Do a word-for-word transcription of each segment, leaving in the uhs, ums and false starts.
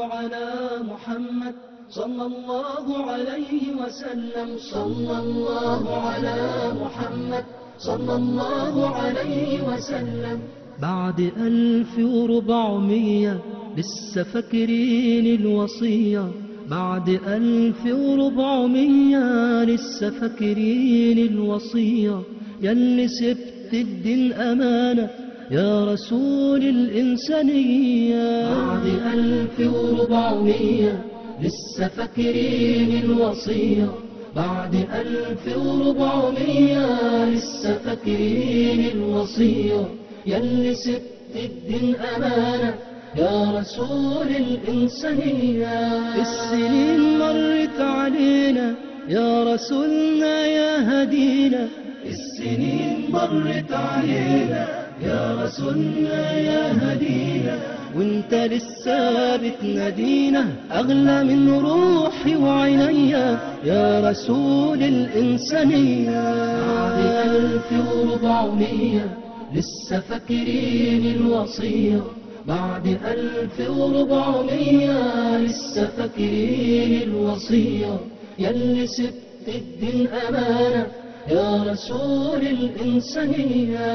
على محمد صلى الله عليه وسلم صلى الله على محمد صلى الله عليه وسلم. بعد ألف وربعمية لسه فاكرين الوصية، بعد ألف وربعمية لسه فاكرين الوصية، ياللي سبت الدين أمانة يا رسول الإنسانية. بعد ألف وربعمية لسه فاكرين الوصية، بعد ألف وربعمية لسه فاكرين الوصية، ياللي سبت الدين أمانة يا رسول الإنسانية. السنين مرت علينا يا رسولنا يا هدينا، السنين مرت علينا يا رسولنا يا هدينا، وانت لسه بتنادينا أغلى من روحي وعينيا يا رسول الإنسانية. بعد ألف وربعمية لسه فاكرين الوصية، بعد ألف وربعمية لسه فاكرين الوصية، ياللي سبت الدين أمانة يا رسول الإنسانية.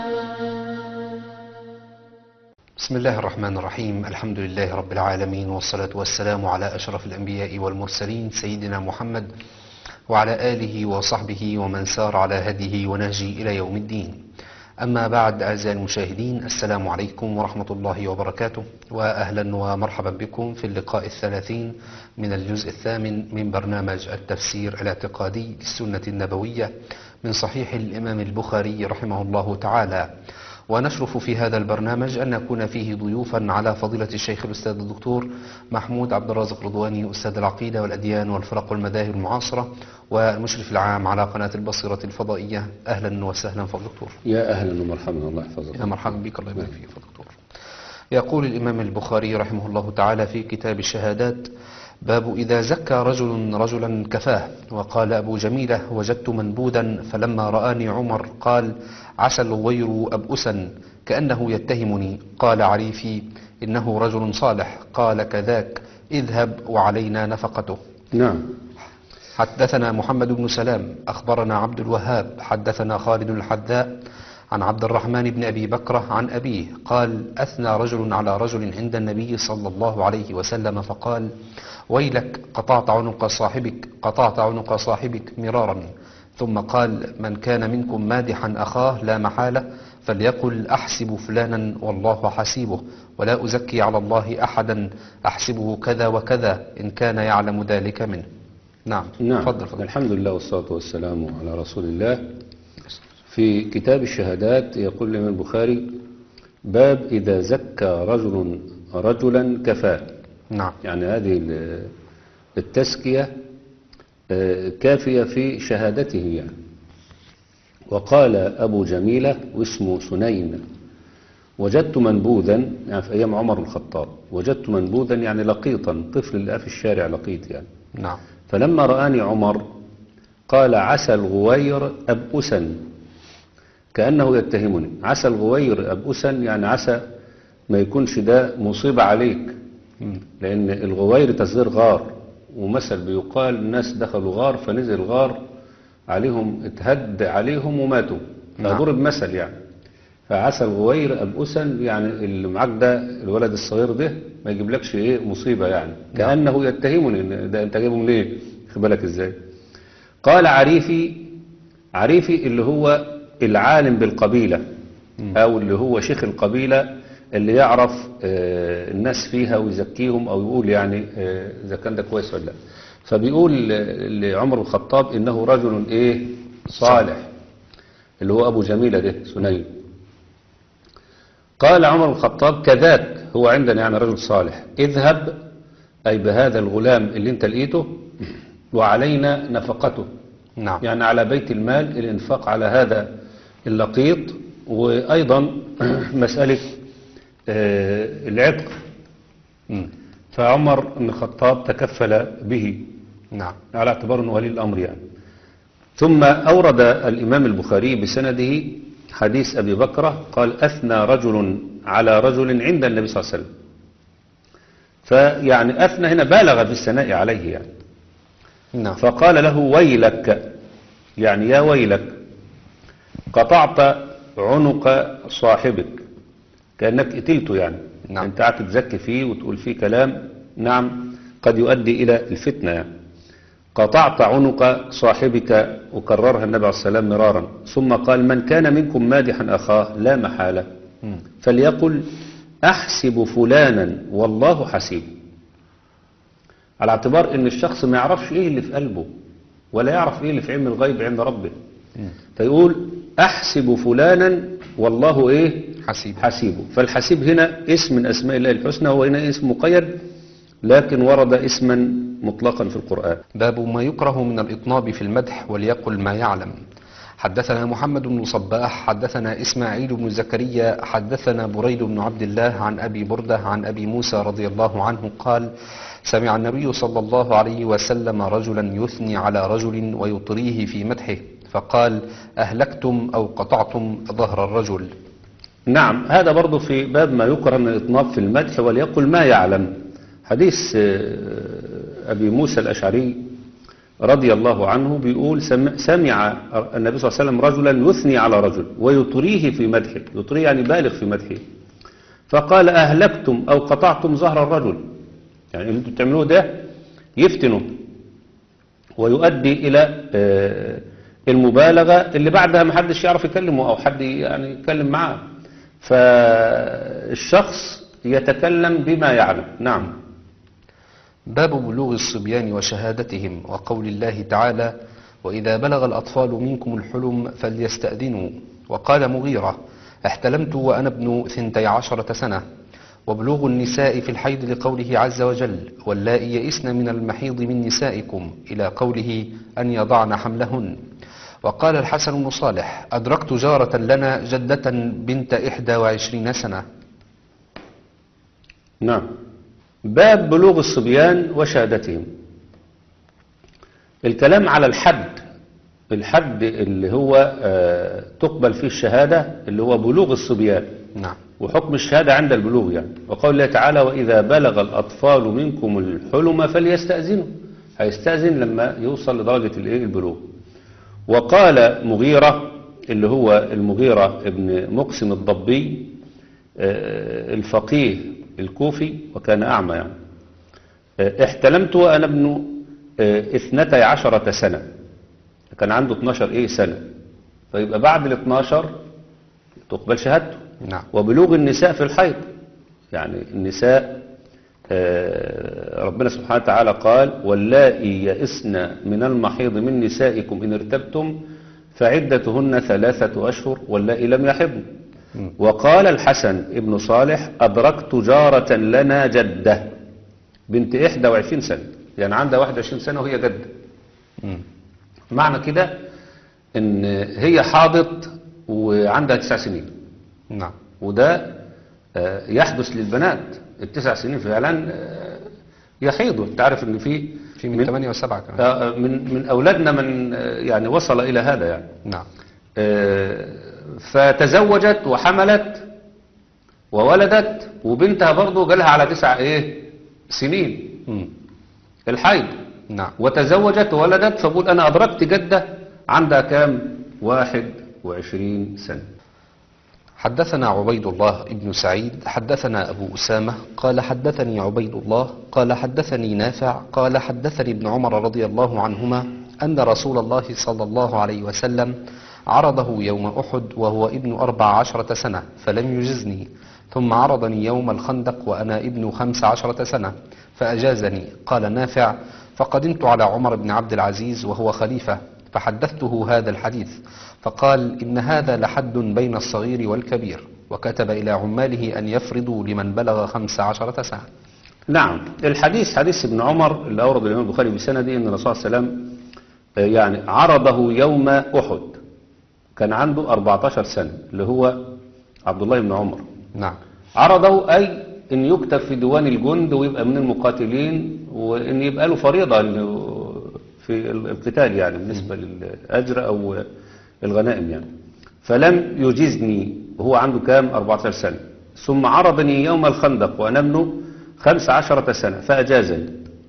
بسم الله الرحمن الرحيم، الحمد لله رب العالمين، والصلاة والسلام على أشرف الأنبياء والمرسلين سيدنا محمد وعلى آله وصحبه ومن سار على هديه ونهجه إلى يوم الدين. أما بعد، أعزائي المشاهدين، السلام عليكم ورحمة الله وبركاته، وأهلا ومرحبا بكم في اللقاء الثلاثين من الجزء الثامن من برنامج التفسير الاعتقادي للسنة النبوية من صحيح الإمام البخاري رحمه الله تعالى. ونشرف في هذا البرنامج أن نكون فيه ضيوفا على فضيلة الشيخ الأستاذ الدكتور محمود عبد الرازق رضواني، أستاذ العقيدة والأديان والفرق والمذاهب المعاصرة والمشرف العام على قناة البصيرة الفضائية. أهلا وسهلا فضل دكتور. يا أهلا ومرحبا، الله يحفظك. يا مرحبا بك، الله يبارك فيك فضل دكتور. يقول الإمام البخاري رحمه الله تعالى في كتاب الشهادات: باب إذا زكى رجل رجلا كفاه. وقال أبو جميلة: وجدت منبوذا فلما رآني عمر قال: عسى الغير أبؤسا كأنه يتهمني. قال عريفي: إنه رجل صالح. قال: كذاك، اذهب وعلينا نفقته. نعم. حدثنا محمد بن سلام أخبرنا عبد الوهاب حدثنا خالد الحذاء عن عبد الرحمن بن أبي بكرة عن أبيه قال: أثنى رجل على رجل عند النبي صلى الله عليه وسلم فقال: ويلك، قطعت عنق صاحبك قطعت عنق صاحبك مرارا. ثم قال: من كان منكم مادحا أخاه لا محالة فليقل: أحسب فلانا والله حسيبه، ولا أزكي على الله أحدا، أحسبه كذا وكذا إن كان يعلم ذلك منه. نعم. نعم. فضل فضل. الحمد لله والصلاة والسلام على رسول الله. في كتاب الشهادات يقول الإمام البخاري: باب إذا زكى رجل رجلا كفاه. نعم. يعني هذه التزكية كافية في شهادته يعني. وقال أبو جميلة واسمه سنين: وجدت منبوذا، يعني في أيام عمر الخطاب، وجدت منبوذا يعني لقيطا، طفل اللي في الشارع لقيط يعني. نعم. فلما رآني عمر قال: عسى الغوير أبؤسا كأنه يتهمني. عسى الغوير أبؤسا يعني عسى ما يكونش ده مصيبة عليك، لأن الغوير تصدير غار، ومثل بيقال: الناس دخلوا غار فنزل الغار عليهم، اتهد عليهم وماتوا، فضرب مثل يعني. فعسى الغوير أبؤسا يعني اللي معاك ده، الولد الصغير ده ما يجيبلكش ايه مصيبة يعني. كأنه يتهمني، ده انت جايبه منين؟ خد بالك ازاي. قال عريفي: عريفي اللي هو العالم بالقبيلة، او اللي هو شيخ القبيلة اللي يعرف آه الناس فيها ويزكيهم، او يقول يعني آه اذا كان ده كويس ولا لا. فبيقول لعمر الخطاب: انه رجل ايه صالح، اللي هو ابو جميلة ده سنين. قال عمر الخطاب: كذاك، هو عندنا يعني رجل صالح، اذهب أي بهذا الغلام اللي انت لقيته، وعلينا نفقته. نعم. يعني على بيت المال الانفاق على هذا اللقيط، وأيضا مسألة آه العتق. م. فعمر بن الخطاب تكفل به. نعم. على اعتبار أنه ولي الأمر يعني. ثم أورد الإمام البخاري بسنده حديث أبي بكرة قال: أثنى رجل على رجل عند النبي صلى الله عليه وسلم. فيعني أثنى هنا بالغ في الثناء عليه يعني. نعم. فقال له ويلك، يعني يا ويلك، قطعت عنق صاحبك، كأنك قتلته يعني. نعم. انت قاعد تزكي فيه وتقول فيه كلام نعم قد يؤدي إلى الفتنة يعني. قطعت عنق صاحبك، وكررها النبي عليه السلام مرارا، ثم قال من كان منكم مادحا أخاه لا محالة مم. فليقل أحسب فلانا والله حسيب، على اعتبار ان الشخص ما يعرفش ايه اللي في قلبه ولا يعرف ايه اللي في علم الغيب عند ربه. مم. فيقول أحسب فلانا والله ايه حسيب. حسيبه. فالحسيب هنا اسم من أسماء الله الحسنى، هو هنا اسم مقيد لكن ورد اسما مطلقا في القرآن. باب ما يكره من الإطناب في المدح وليقل ما يعلم. حدثنا محمد بن صباح حدثنا إسماعيل بن زكريا حدثنا بريد بن عبد الله عن أبي بردة عن أبي موسى رضي الله عنه قال سمع النبي صلى الله عليه وسلم رجلا يثني على رجل ويطريه في مدحه فقال أهلكتم أو قطعتم ظهر الرجل. نعم، هذا برضو في باب ما يكره من الإطناب في المدح وليقل ما يعلم. حديث أبي موسى الأشعري رضي الله عنه بيقول سمع النبي صلى الله عليه وسلم رجلا يثني على رجل ويطريه في مدحه، يطريه يعني بالغ في مدحه، فقال أهلكتم أو قطعتم ظهر الرجل، يعني اللي انتم بتعملوه ده يفتنوا ويؤدي إلى المبالغة اللي بعدها ما حدش يعرف يكلمه أو حد يعني يتكلم معاه، فالشخص يتكلم بما يعلم. نعم. باب بلوغ الصبيان وشهادتهم وقول الله تعالى وإذا بلغ الأطفال منكم الحلم فليستأذنوا. وقال مغيرة احتلمت وأنا ابن ثنتي عشرة سنة. وبلوغ النساء في الحيض لقوله عز وجل واللائي يئسن من المحيض من نسائكم إلى قوله أن يضعن حملهن. وقال الحسن بن صالح أدركت جارة لنا جدة بنت إحدى وعشرين سنة. نعم. باب بلوغ الصبيان وشهادتهم. الكلام على الحد، الحد اللي هو آه تقبل فيه الشهادة اللي هو بلوغ الصبيان. نعم. وحكم الشهادة عند البلوغ يعني. وقول الله تعالى وإذا بلغ الأطفال منكم الحلم فليستأذنوا، هيستأذن لما يوصل لدرجة البلوغ. وقال مغيرة اللي هو المغيرة ابن مقسم الضبي آه الفقيه الكوفي وكان أعمى يعني احتلمت وأنا ابن اثنتي عشرة سنة، كان عنده اتناشر ايه سنة، فيبقى بعد ال اتناشر تقبل شهادته. نعم. وبلوغ النساء في الحيض، يعني النساء ربنا سبحانه وتعالى قال واللائي يئسن من المحيض من نسائكم إن ارتبتم فعدتهن ثلاثة أشهر واللائي لم يحضن. وقال الحسن ابن صالح أدركت جارة لنا جدة بنت إحدى وعشرين سنة، يعني عندها واحد وعشرين سنة وهي جدة. مم. معنى كده إن هي حاضت وعندها تسع سنين. نعم. وده يحدث للبنات التسع سنين فعلا يحيضوا. انت عارف ان في في من ثمانية وسبعة كمان من من اولادنا من يعني وصل الى هذا يعني. نعم. فتزوجت وحملت وولدت وبنتها برضه جالها على تسع ايه سنين مم. الحيض. نعم. وتزوجت وولدت، فبقول انا ادركت جدة عندها كام واحد وعشرين سنة. حدثنا عبيد الله ابن سعيد حدثنا أبو أسامة قال حدثني عبيد الله قال حدثني نافع قال حدثني ابن عمر رضي الله عنهما أن رسول الله صلى الله عليه وسلم عرضه يوم أحد وهو ابن أربع عشرة سنة فلم يجزني، ثم عرضني يوم الخندق وأنا ابن خمس عشرة سنة فأجازني. قال نافع فقدمت على عمر بن عبد العزيز وهو خليفة فحدثته هذا الحديث فقال إن هذا لحد بين الصغير والكبير، وكتب إلى عماله أن يفرضوا لمن بلغ خمس عشرة سنة. نعم. الحديث حديث ابن عمر اللي أورد الإمام البخاري بسنده أن الرسول صلى الله عليه وسلم يعني عرضه يوم أحد كان عنده أربعة عشر سنة اللي هو عبد الله بن عمر. نعم. عرضه أي أن يكتب في ديوان الجند ويبقى من المقاتلين وأن يبقى له فريضة في القتال يعني بالنسبة للأجر أو الغنائم يعني. فلم يجزني وهو عنده كام أربعة عشر سنة. ثم عرضني يوم الخندق وأنا ابن خمس عشرة سنة فأجازني.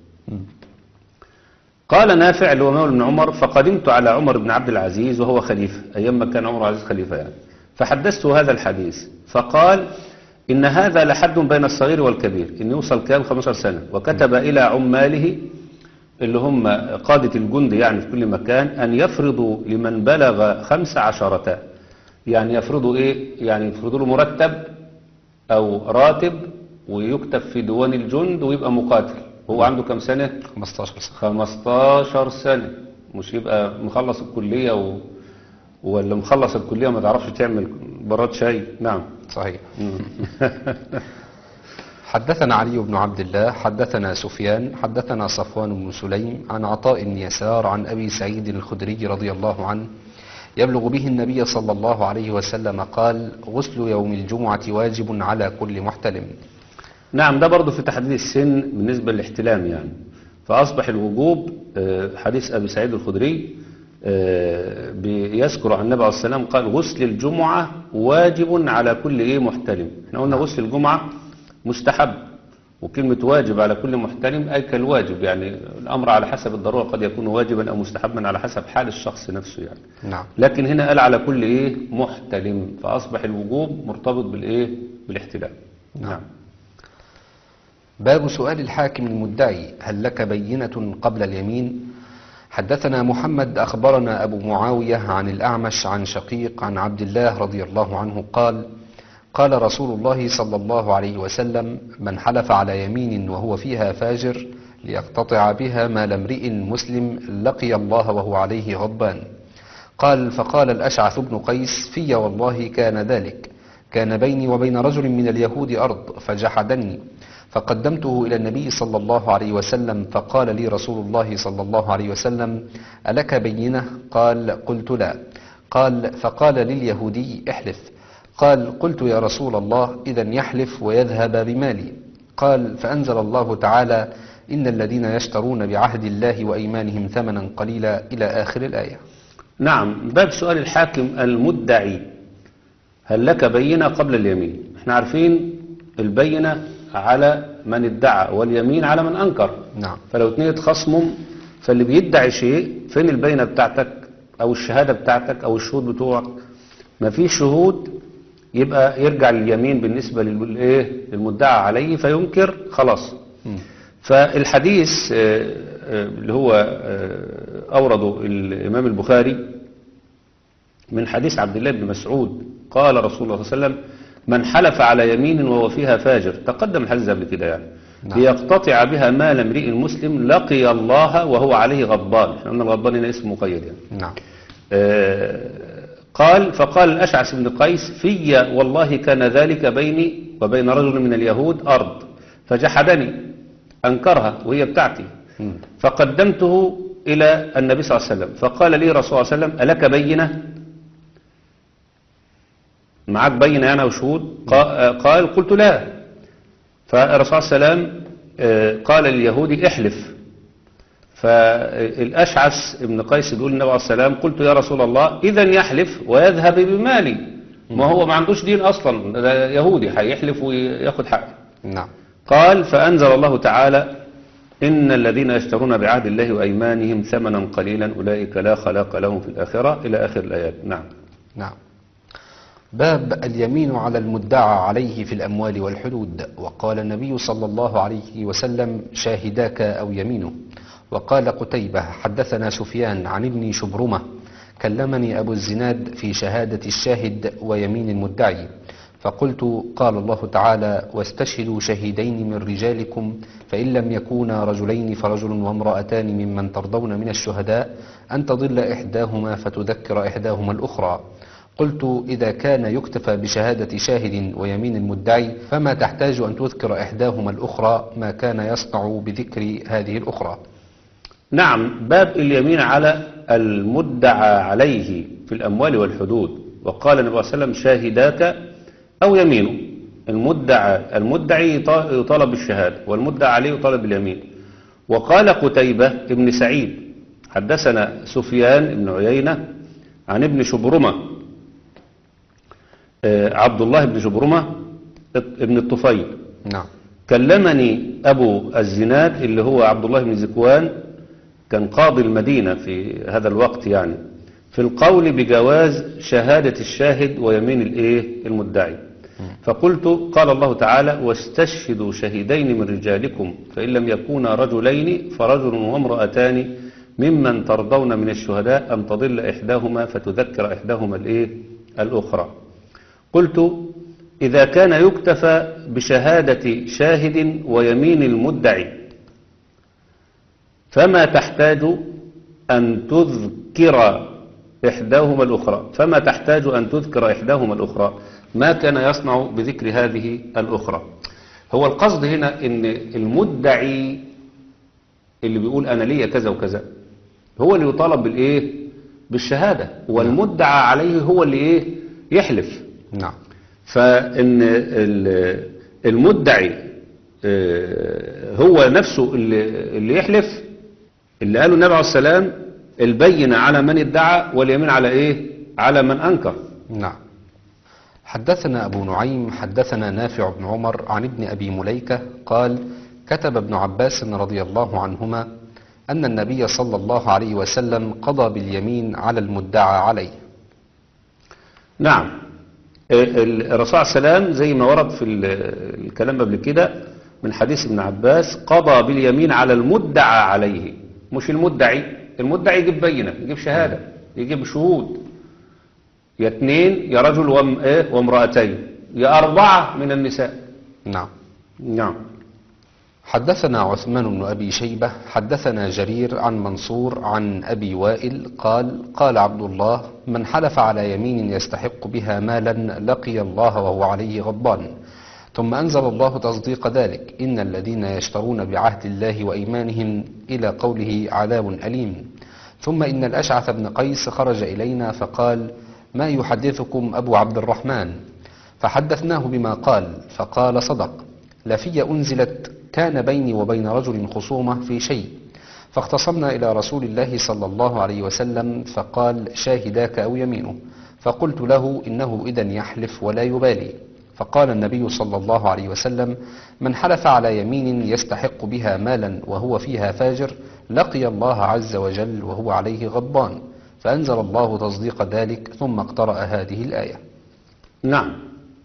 قال نافع اللي هو مولى بن عمر فقدمت على عمر بن عبد العزيز وهو خليفة أيام ما كان عمر عزيز خليفة يعني، فحدثته هذا الحديث فقال إن هذا لحد بين الصغير والكبير، إن يوصل كام خمسة عشر سنة. وكتب إلى عماله اللي هم قادة الجند يعني في كل مكان أن يفرضوا لمن بلغ خمس عشرة، يعني يفرضوا إيه؟ يعني يفرضوا له مرتب أو راتب ويكتب في ديوان الجند ويبقى مقاتل. هو عنده كم سنة؟ خمستاشر سنة. خمستاشر سنة، مش يبقى مخلص الكلية و... ولا مخلص الكلية ما تعرفش تعمل براد شاي. نعم صحيح. حدثنا علي بن عبد الله حدثنا سفيان حدثنا صفوان بن سليم عن عطاء بن يسار عن أبي سعيد الخدري رضي الله عنه يبلغ به النبي صلى الله عليه وسلم قال غسل يوم الجمعة واجب على كل محتلم. نعم، ده برضه في تحديد السن بالنسبة للاحتلام يعني، فأصبح الوجوب حديث أبي سعيد الخدري بيذكر عن النبي عليه السلام قال غسل الجمعة واجب على كل إيه محتلم. احنا قلنا غسل الجمعة مستحب، وكلمة واجب على كل محتلم أي كالواجب، يعني الأمر على حسب الضرورة قد يكون واجبا أو مستحبا على حسب حال الشخص نفسه يعني. نعم. لكن هنا قال على كل إيه محتلم، فأصبح الوجوب مرتبط بالإيه بالاحتلام. نعم. نعم. باب سؤال الحاكم المدعي هل لك بينة قبل اليمين. حدثنا محمد أخبرنا أبو معاوية عن الأعمش عن شقيق عن عبد الله رضي الله عنه قال قال رسول الله صلى الله عليه وسلم من حلف على يمين وهو فيها فاجر ليقتطع بها مال امرئ مسلم لقي الله وهو عليه غضبان. قال فقال الأشعث بن قيس في والله كان ذلك، كان بيني وبين رجل من اليهود أرض فجحدني فقدمته إلى النبي صلى الله عليه وسلم فقال لي رسول الله صلى الله عليه وسلم ألك بينة؟ قال قلت لا. قال فقال لليهودي احلف. قال قلت يا رسول الله إذا يحلف ويذهب بمالي. قال فأنزل الله تعالى إن الذين يشترون بعهد الله وأيمانهم ثمنا قليلا إلى آخر الآية. نعم. باب سؤال الحاكم المدعي هل لك بينة قبل اليمين. احنا عارفين البينة على من ادعى واليمين على من أنكر. نعم. فلو اتنين اتخصموا فاللي بيدعي شيء فين البينة بتاعتك أو الشهادة بتاعتك أو الشهود بتوعك؟ ما في شهود يبقى يرجع لليمين بالنسبة للإيه المدعى عليه فينكر خلاص. م. فالحديث اللي هو أورده الإمام البخاري من حديث عبد الله بن مسعود قال رسول الله صلى الله عليه وسلم من حلف على يمين وهو فيها فاجر، تقدم الحديث قبل كده يعني. نعم. ليقتطع بها مال امرئ مسلم لقي الله وهو عليه غضبان. احنا قلنا الغضبان هنا اسم مقيد يعني. نعم. آه قال فقال الأشعث بن قيس في والله كان ذلك بيني وبين رجل من اليهود أرض فجحدني، أنكرها وهي بتاعتي. م. فقدمته إلى النبي صلى الله عليه وسلم فقال لي رسول الله صلى الله عليه وسلم ألك بينة؟ معك بينة أنا وشهود؟ قال قلت لا. فالرسول صلى الله عليه وسلم قال لليهودي احلف. فالأشعث ابن قيس يقول النبي عليه السلام قلت يا رسول الله إذا يحلف ويذهب بمالي، ما هو ما عندوش دين أصلا، ده يهودي هيحلف وياخد حقه. نعم. قال فأنزل الله تعالى إن الذين يشترون بعهد الله وأيمانهم ثمنا قليلا أولئك لا خلاق لهم في الآخرة إلى آخر الآيات. نعم. نعم. باب اليمين على المدعى عليه في الأموال والحدود. وقال النبي صلى الله عليه وسلم شاهداك أو يمينه. وقال قتيبة حدثنا سفيان عن ابن شبرمة كلمني أبو الزناد في شهادة الشاهد ويمين المدعي فقلت قال الله تعالى واستشهدوا شهيدين من رجالكم فإن لم يكونا رجلين فرجل وامرأتان ممن ترضون من الشهداء أن تضل إحداهما فتذكر إحداهما الأخرى. قلت إذا كان يكتفى بشهادة شاهد ويمين المدعي فما تحتاج أن تذكر إحداهما الأخرى ما كان يصنع بذكر هذه الأخرى. نعم. باب اليمين على المدعى عليه في الأموال والحدود. وقال النبي صلى الله عليه وسلم شاهداك أو يمينه. المدعى المدعي يطالب بالشهادة والمدعى عليه يطالب باليمين. وقال قتيبة ابن سعيد حدثنا سفيان بن عيينة عن ابن شبرمة عبد الله بن شبرمة ابن الطفيل. نعم. كلمني أبو الزناد اللي هو عبد الله بن ذكوان، كان قاضي المدينة في هذا الوقت يعني، في القول بجواز شهادة الشاهد ويمين الايه المدعي. فقلت قال الله تعالى واستشهدوا شهيدين من رجالكم فإن لم يكونا رجلين فرجل وامرأتان ممن ترضون من الشهداء أن تضل إحداهما فتذكر إحداهما الايه الأخرى. قلت إذا كان يكتفى بشهادة شاهد ويمين المدعي فما تحتاج أن تذكر إحداهما الأخرى فما تحتاج أن تذكر إحداهما الأخرى ما كان يصنع بذكر هذه الأخرى. هو القصد هنا إن المدعي اللي بيقول أنا ليا كذا وكذا هو اللي يطالب بالإيه بالشهادة، والمدعى عليه هو اللي إيه يحلف. نعم. فإن المدعي هو نفسه اللي يحلف، اللي قاله النبي عليه السلام البينة على من ادعى واليمين على ايه على من انكر. نعم. حدثنا ابو نعيم حدثنا نافع بن عمر عن ابن ابي مليكة قال كتب ابن عباس رضي الله عنهما ان النبي صلى الله عليه وسلم قضى باليمين على المدعى عليه. نعم. الرسول عليه السلام زي ما ورد في الكلام قبل كده من حديث ابن عباس قضى باليمين على المدعى عليه، مش المدعي. المدعي يجيب بينة، يجيب شهادة، يجيب شهود، يا اثنين يا رجل وامرأتين يا أربعة من النساء. نعم. نعم. حدثنا عثمان بن أبي شيبة حدثنا جرير عن منصور عن أبي وائل قال قال عبد الله من حلف على يمين يستحق بها مالا لقي الله وهو عليه غضبان. ثم أنزل الله تصديق ذلك إن الذين يشترون بعهد الله وإيمانهم إلى قوله عذاب أليم. ثم إن الأشعث بن قيس خرج إلينا فقال ما يحدثكم أبو عبد الرحمن؟ فحدثناه بما قال فقال صدق لفي أنزلت كان بيني وبين رجل خصومة في شيء فاختصمنا إلى رسول الله صلى الله عليه وسلم فقال شاهداك أو يمينه. فقلت له إنه إذن يحلف ولا يبالي. فقال النبي صلى الله عليه وسلم من حلف على يمين يستحق بها مالا وهو فيها فاجر لقي الله عز وجل وهو عليه غضبان. فأنزل الله تصديق ذلك ثم اقترأ هذه الآية. نعم.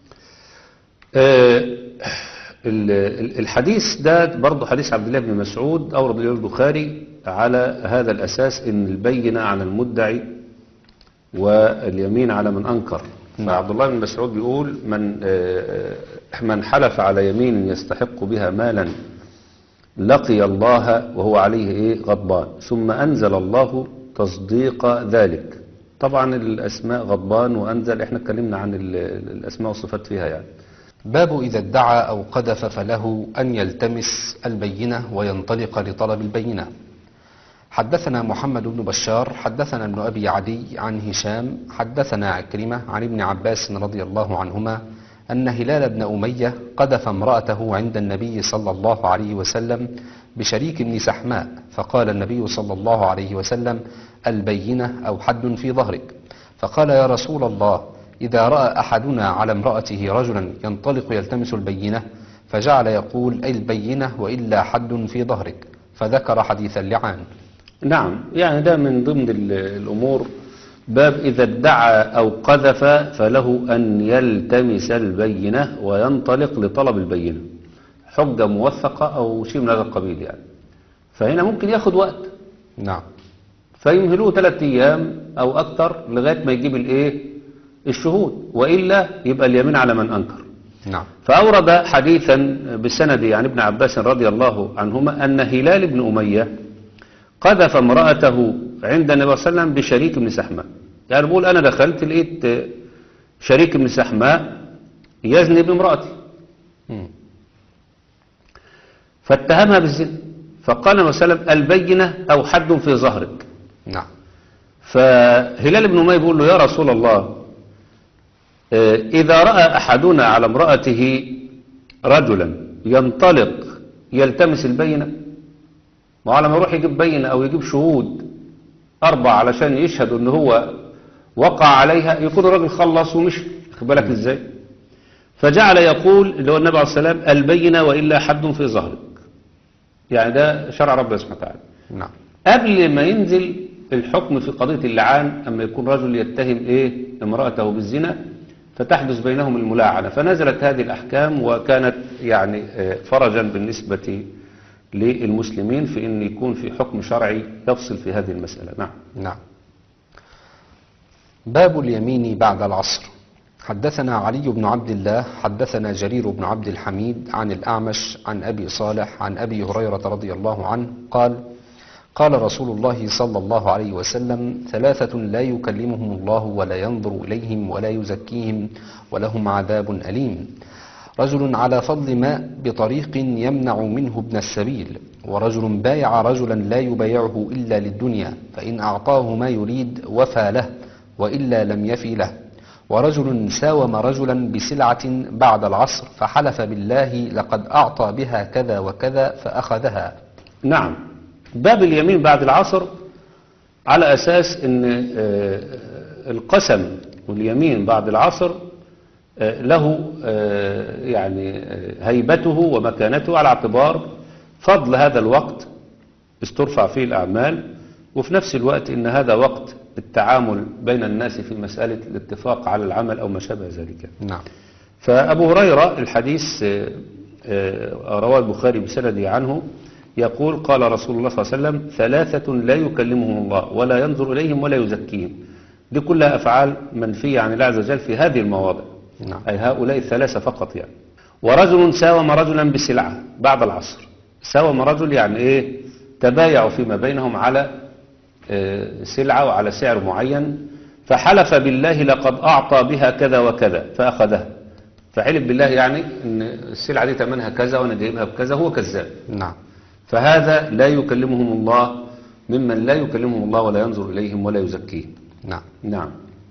آه الحديث ده برضه حديث عبد الله بن مسعود أورد له البخاري على هذا الأساس إن البينة على المدعي واليمين على من أنكر. فعبد الله بن مسعود بيقول من من حلف على يمين يستحق بها مالا لقي الله وهو عليه ايه غضبان. ثم أنزل الله تصديق ذلك. طبعا الأسماء غضبان وأنزل احنا اتكلمنا عن الأسماء والصفات فيها يعني. باب إذا ادعى أو قذف فله أن يلتمس البينة وينطلق لطلب البينة. حدثنا محمد بن بشار حدثنا ابن أبي عدي عن هشام حدثنا عكرمة عن ابن عباس رضي الله عنهما أن هلال بن أمية قذف امرأته عند النبي صلى الله عليه وسلم بشريك بن سحماء فقال النبي صلى الله عليه وسلم البينة أو حد في ظهرك. فقال يا رسول الله إذا رأى أحدنا على امرأته رجلا ينطلق يلتمس البينة فجعل يقول أي البينة وإلا حد في ظهرك فذكر حديث اللعان. نعم. يعني ده من ضمن الأمور باب إذا ادعى أو قذف فله أن يلتمس البينة وينطلق لطلب البينة، حجة موثقة أو شيء من هذا القبيل يعني. فهنا ممكن ياخد وقت. نعم. فيمهلوه ثلاثة أيام أو أكثر لغاية ما يجيب الإيه الشهود، وإلا يبقى اليمين على من أنكر. نعم. فأورد حديثا بسند عن ابن عباس رضي الله عنهما أن هلال بن أمية قذف امرأته عند النبي صلى الله عليه وسلم بشريك بن سحماء. يعني بقول أنا دخلت لقيت شريك بن سحماء يزني بامرأتي فاتهمها بالزنا. فقال النبي صلى الله عليه وسلم البينة أو حد في ظهرك. نعم. فهلال بن أمية بيقول له يا رسول الله إذا رأى أحدنا على امرأته رجلا ينطلق يلتمس البينة، وعلى ما يروح يجيب بينة أو يجيب شهود أربعة علشان يشهدوا إن هو وقع عليها يكون الراجل خلص ومشي. خد بالك إزاي؟ فجعل يقول اللي هو النبي عليه الصلاة والسلام البينة وإلا حد في ظهرك. يعني ده شرع ربنا سبحانه وتعالى. نعم. قبل ما ينزل الحكم في قضية اللعان، أما يكون رجل يتهم إيه امرأته بالزنا فتحدث بينهم الملاعنة، فنزلت هذه الأحكام وكانت يعني فرجا بالنسبة للمسلمين في أن يكون في حكم شرعي يفصل في هذه المسألة. نعم. نعم. باب اليمين بعد العصر. حدثنا علي بن عبد الله حدثنا جرير بن عبد الحميد عن الأعمش عن أبي صالح عن أبي هريرة رضي الله عنه قال قال رسول الله صلى الله عليه وسلم ثلاثة لا يكلمهم الله ولا ينظر إليهم ولا يزكيهم ولهم عذاب أليم: رجل على فضل ماء بطريق يمنع منه ابن السبيل، ورجل بايع رجلا لا يبايعه إلا للدنيا فإن أعطاه ما يريد وفى له وإلا لم يفي له، ورجل ساوم رجلا بسلعة بعد العصر فحلف بالله لقد أعطى بها كذا وكذا فأخذها. نعم. باب اليمين بعد العصر على أساس أن القسم واليمين بعد العصر له يعني هيبته ومكانته على اعتبار فضل هذا الوقت استرفع فيه الأعمال، وفي نفس الوقت أن هذا وقت التعامل بين الناس في مسألة الاتفاق على العمل أو ما شابه ذلك. نعم. فأبو هريرة الحديث رواه البخاري بسنده عنه يقول قال رسول الله صلى الله عليه وسلم ثلاثة لا يكلمهم الله ولا ينظر إليهم ولا يزكيهم. دي كلها أفعال منفية عن الله عز وجل في هذه المواضع. نعم. أي هؤلاء الثلاثة فقط يعني. ورجل ساوم رجلا بسلعة بعد العصر. ساوم رجل يعني إيه؟ تبايعوا فيما بينهم على سلعة وعلى سعر معين، فحلف بالله لقد أعطى بها كذا وكذا فأخذها. فحلف بالله يعني أن السلعة دي ثمنها كذا وأنا جايبها بكذا، هو كذاب. نعم. فهذا لا يكلمهم الله ممن لا يكلمهم الله ولا ينظر إليهم ولا يزكيهم. نعم. نعم.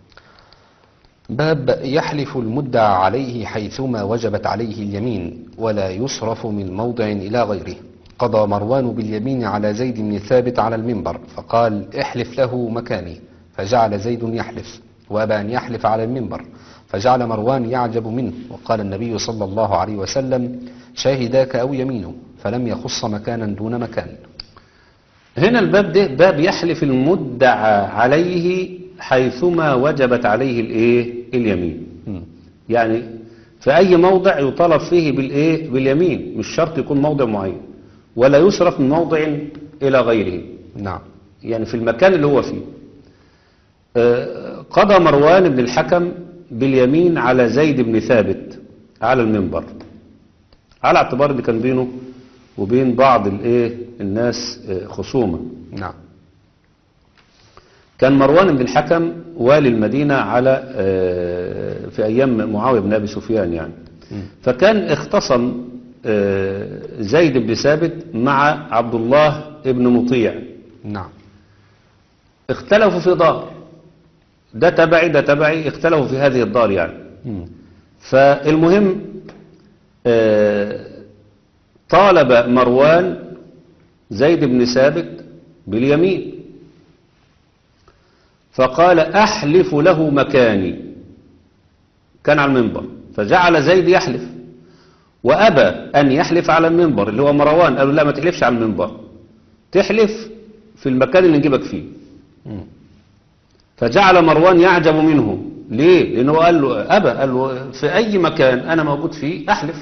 باب يحلف المدعى عليه حيثما وجبت عليه اليمين ولا يصرف من موضع إلى غيره. قضى مروان باليمين على زيد بن ثابت على المنبر فقال احلف له مكاني، فجعل زيد يحلف وأبى أن يحلف على المنبر، فجعل مروان يعجب منه، وقال النبي صلى الله عليه وسلم شاهداك أو يمينه، فلم يخص مكانا دون مكان. هنا الباب ده باب يحلف المدعى عليه حيثما وجبت عليه الايه اليمين. م. يعني في أي موضع يطالب فيه بالايه باليمين، مش شرط يكون موضع معين، ولا يصرف من موضع إلى غيره. نعم. يعني في المكان اللي هو فيه. قضى مروان بن الحكم باليمين على زيد بن ثابت على المنبر، على اعتبار ان كان بينه وبين بعض الايه الناس خصومة. نعم. كان مروان بن الحكم والي المدينة على في أيام معاوية بن أبي سفيان يعني. م. فكان اختصم زيد بن ثابت مع عبد الله بن مطيع. نعم. اختلفوا في دار، ده تبعي ده تبعي، اختلفوا في هذه الدار يعني. م. فالمهم طالب مروان زيد بن ثابت باليمين، فقال أحلف له مكاني، كان على المنبر، فجعل زيد يحلف وأبى أن يحلف على المنبر اللي هو مروان، قالوا لا ما تحلفش على المنبر، تحلف في المكان اللي نجيبك فيه. م. فجعل مروان يعجب منه. ليه؟ لأنه قال له أبى، قال له في أي مكان أنا موجود فيه أحلف.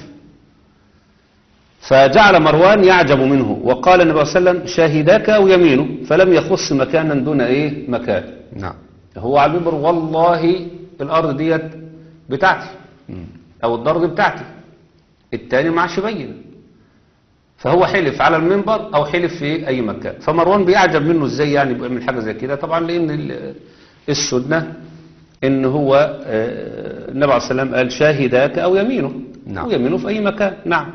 فجعل مروان يعجب منه، وقال النبي صلى الله عليه وسلم شاهداك أو يمينه، فلم يخص مكانا دون إيه مكان. نعم. هو على المنبر والله الأرض ديت بتاعتي م. أو الدار دي بتاعتي، التاني ما عادش يبين، فهو حلف على المنبر أو حلف في أي مكان. فمروان بيعجب منه إزاي يعني بيعمل حاجة زي كده، طبعا لأن السنة إن هو النبي عليه الصلاة والسلام قال شاهداك أو يمينه. نعم. ويمينه في أي مكان. نعم.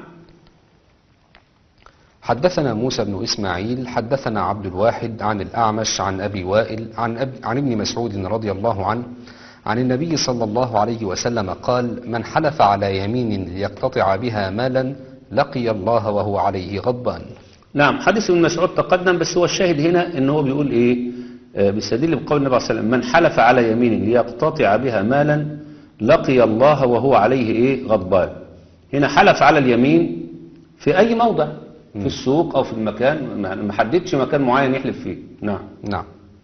حدثنا موسى بن إسماعيل حدثنا عبد الواحد عن الأعمش عن أبي وائل عن, أب عن ابن مسعود رضي الله عنه عن النبي صلى الله عليه وسلم قال من حلف على يمين ليقتطع بها مالا لقي الله وهو عليه غضبان. نعم. حديث ابن مسعود تقدم، بس هو الشاهد هنا ان هو بيقول ايه، آه بيستدل بقول النبي صلى الله عليه وسلم من حلف على يمين ليقتطع بها مالا لقي الله وهو عليه إيه غضبان. هنا حلف على اليمين في أي موضع، في السوق أو في المكان، ما حددش مكان معين يحلف فيه. نعم. نعم.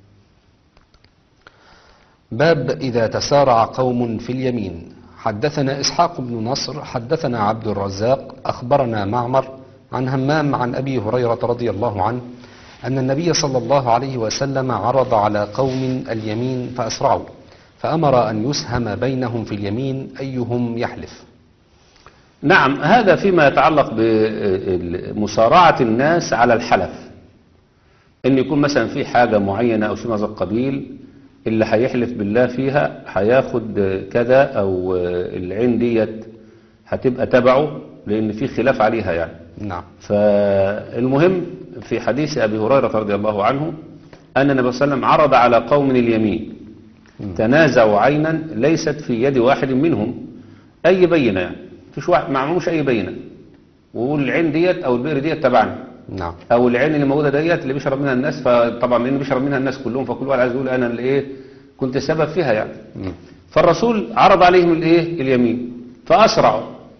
باب إذا تسارع قوم في اليمين. حدثنا إسحاق بن نصر حدثنا عبد الرزاق أخبرنا معمر عن همام عن أبي هريرة رضي الله عنه أن النبي صلى الله عليه وسلم عرض على قوم اليمين فأسرعوا، فأمر أن يسهم بينهم في اليمين أيهم يحلف. نعم، هذا فيما يتعلق بمسارعة الناس على الحلف، إن يكون مثلا في حاجة معينة أو شيء من هذا القبيل، اللي هيحلف بالله فيها هياخد كذا، أو العين ديت هتبقى تبعه لأن في خلاف عليها يعني. نعم. فالمهم في حديث أبي هريرة رضي الله عنه أن النبي صلى الله عليه وسلم عرض على قوم اليمين تنازعوا عينا ليست في يد واحد منهم أي بينة، يعني مفيش واحد معموش أي بينة، والعين ديت أو البئر ديت تبعنا. نعم. أو العين اللي موجودة ديت اللي بيشرب منها الناس، فطبعا لأن بيشرب منها الناس كلهم، فكل واحد عايز يقول أنا اللي إيه كنت سبب فيها يعني. مم. فالرسول عرض عليهم الإيه اليمين فأسرعوا،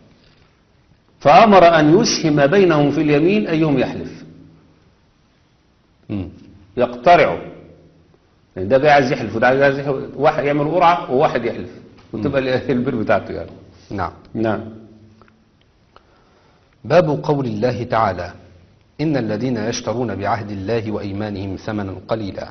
فأمر أن يسهم بينهم في اليمين أيهم يحلف. مم. يقترعوا، يعني ده جاي عايز يحلف وده عايز يحلف، واحد يعمل قرعة وواحد يحلف وتبقى البر بتاعته يعني. نعم. نعم. باب قول الله تعالى: إن الذين يشترون بعهد الله وأيمانهم ثمنا قليلا.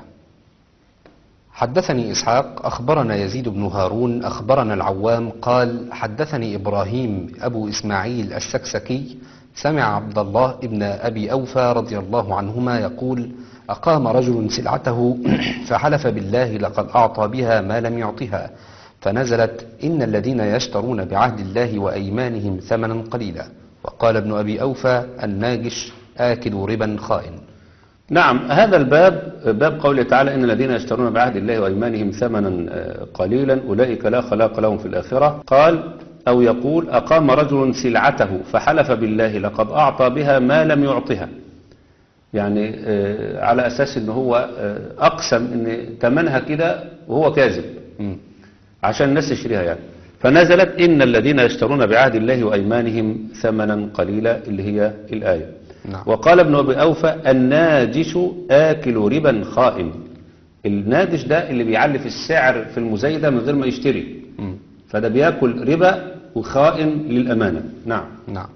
حدثني إسحاق أخبرنا يزيد بن هارون أخبرنا العوام قال: حدثني إبراهيم أبو إسماعيل السكسكي سمع عبد الله ابن أبي أوفى رضي الله عنهما يقول: أقام رجل سلعته فحلف بالله لقد أعطى بها ما لم يعطها، فنزلت: إن الذين يشترون بعهد الله وأيمانهم ثمنا قليلا. وقال ابن أبي أوفى: الناجش آكل ربا خائن. نعم، هذا الباب باب قوله تعالى: إن الذين يشترون بعهد الله وأيمانهم ثمنا قليلا أولئك لا خلاق لهم في الآخرة. قال أو يقول: أقام رجل سلعته فحلف بالله لقد أعطى بها ما لم يعطها، يعني على أساس إن هو أقسم إن ثمنها كده وهو كاذب عشان الناس تشتريها يعني. فنزلت: إن الذين يشترون بعهد الله وأيمانهم ثمنا قليلا، اللي هي الآية. نعم. وقال ابن أبي أوفى: الناجش آكل ربا خائن. الناجش ده اللي بيعلي السعر في المزايدة من غير ما يشتري، مم. فده بياكل ربا وخائن للأمانة. نعم. نعم.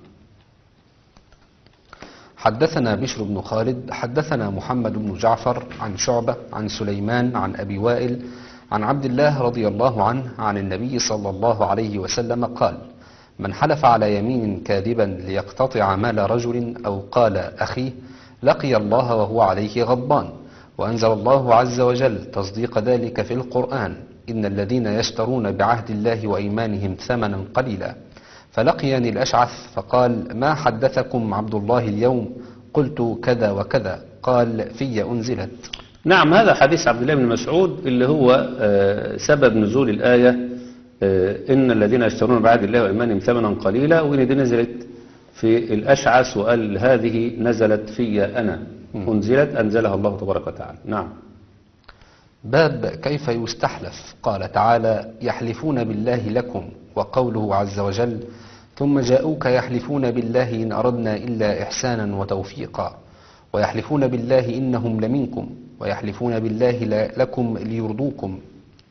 حدثنا بشر بن خالد حدثنا محمد بن جعفر عن شعبة عن سليمان عن أبي وائل عن عبد الله رضي الله عنه عن النبي صلى الله عليه وسلم قال: من حلف على يمين كاذبا ليقتطع مال رجل أو قال أخيه لقي الله وهو عليه غضبان. وأنزل الله عز وجل تصديق ذلك في القرآن: إن الذين يشترون بعهد الله وأيمانهم ثمنا قليلا. فلقيني الأشعث فقال: ما حدثكم عبد الله اليوم؟ قلت: كذا وكذا. قال: في أنزلت. نعم، هذا حديث عبد الله بن مسعود اللي هو سبب نزول الآية: إن الذين يشترون بعهد الله وإيمانهم ثمنا قليلا، وإن دي نزلت في الأشعث وقال: هذه نزلت في أنا، أنزلت أنزلها الله تبارك وتعالى. نعم. باب كيف يستحلف. قال تعالى: يحلفون بالله لكم. وقوله عز وجل: ثم جاءوك يحلفون بالله إن أردنا إلا إحسانا وتوفيقا. ويحلفون بالله إنهم لمنكم ويحلفون بالله لكم ليرضوكم.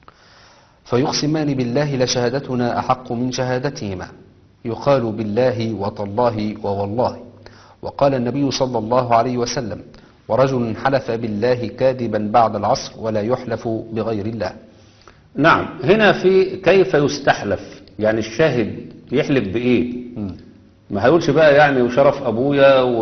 فيقسمان بالله لشهادتنا أحق من شهادتهما. يقال بالله وتالله ووالله. وقال النبي صلى الله عليه وسلم: ورجل حلف بالله كاذبا بعد العصر ولا يحلف بغير الله. نعم، هنا في كيف يستحلف، يعني الشاهد يحلف بإيه؟ م. ما هيقولش بقى يعني وشرف أبويا و...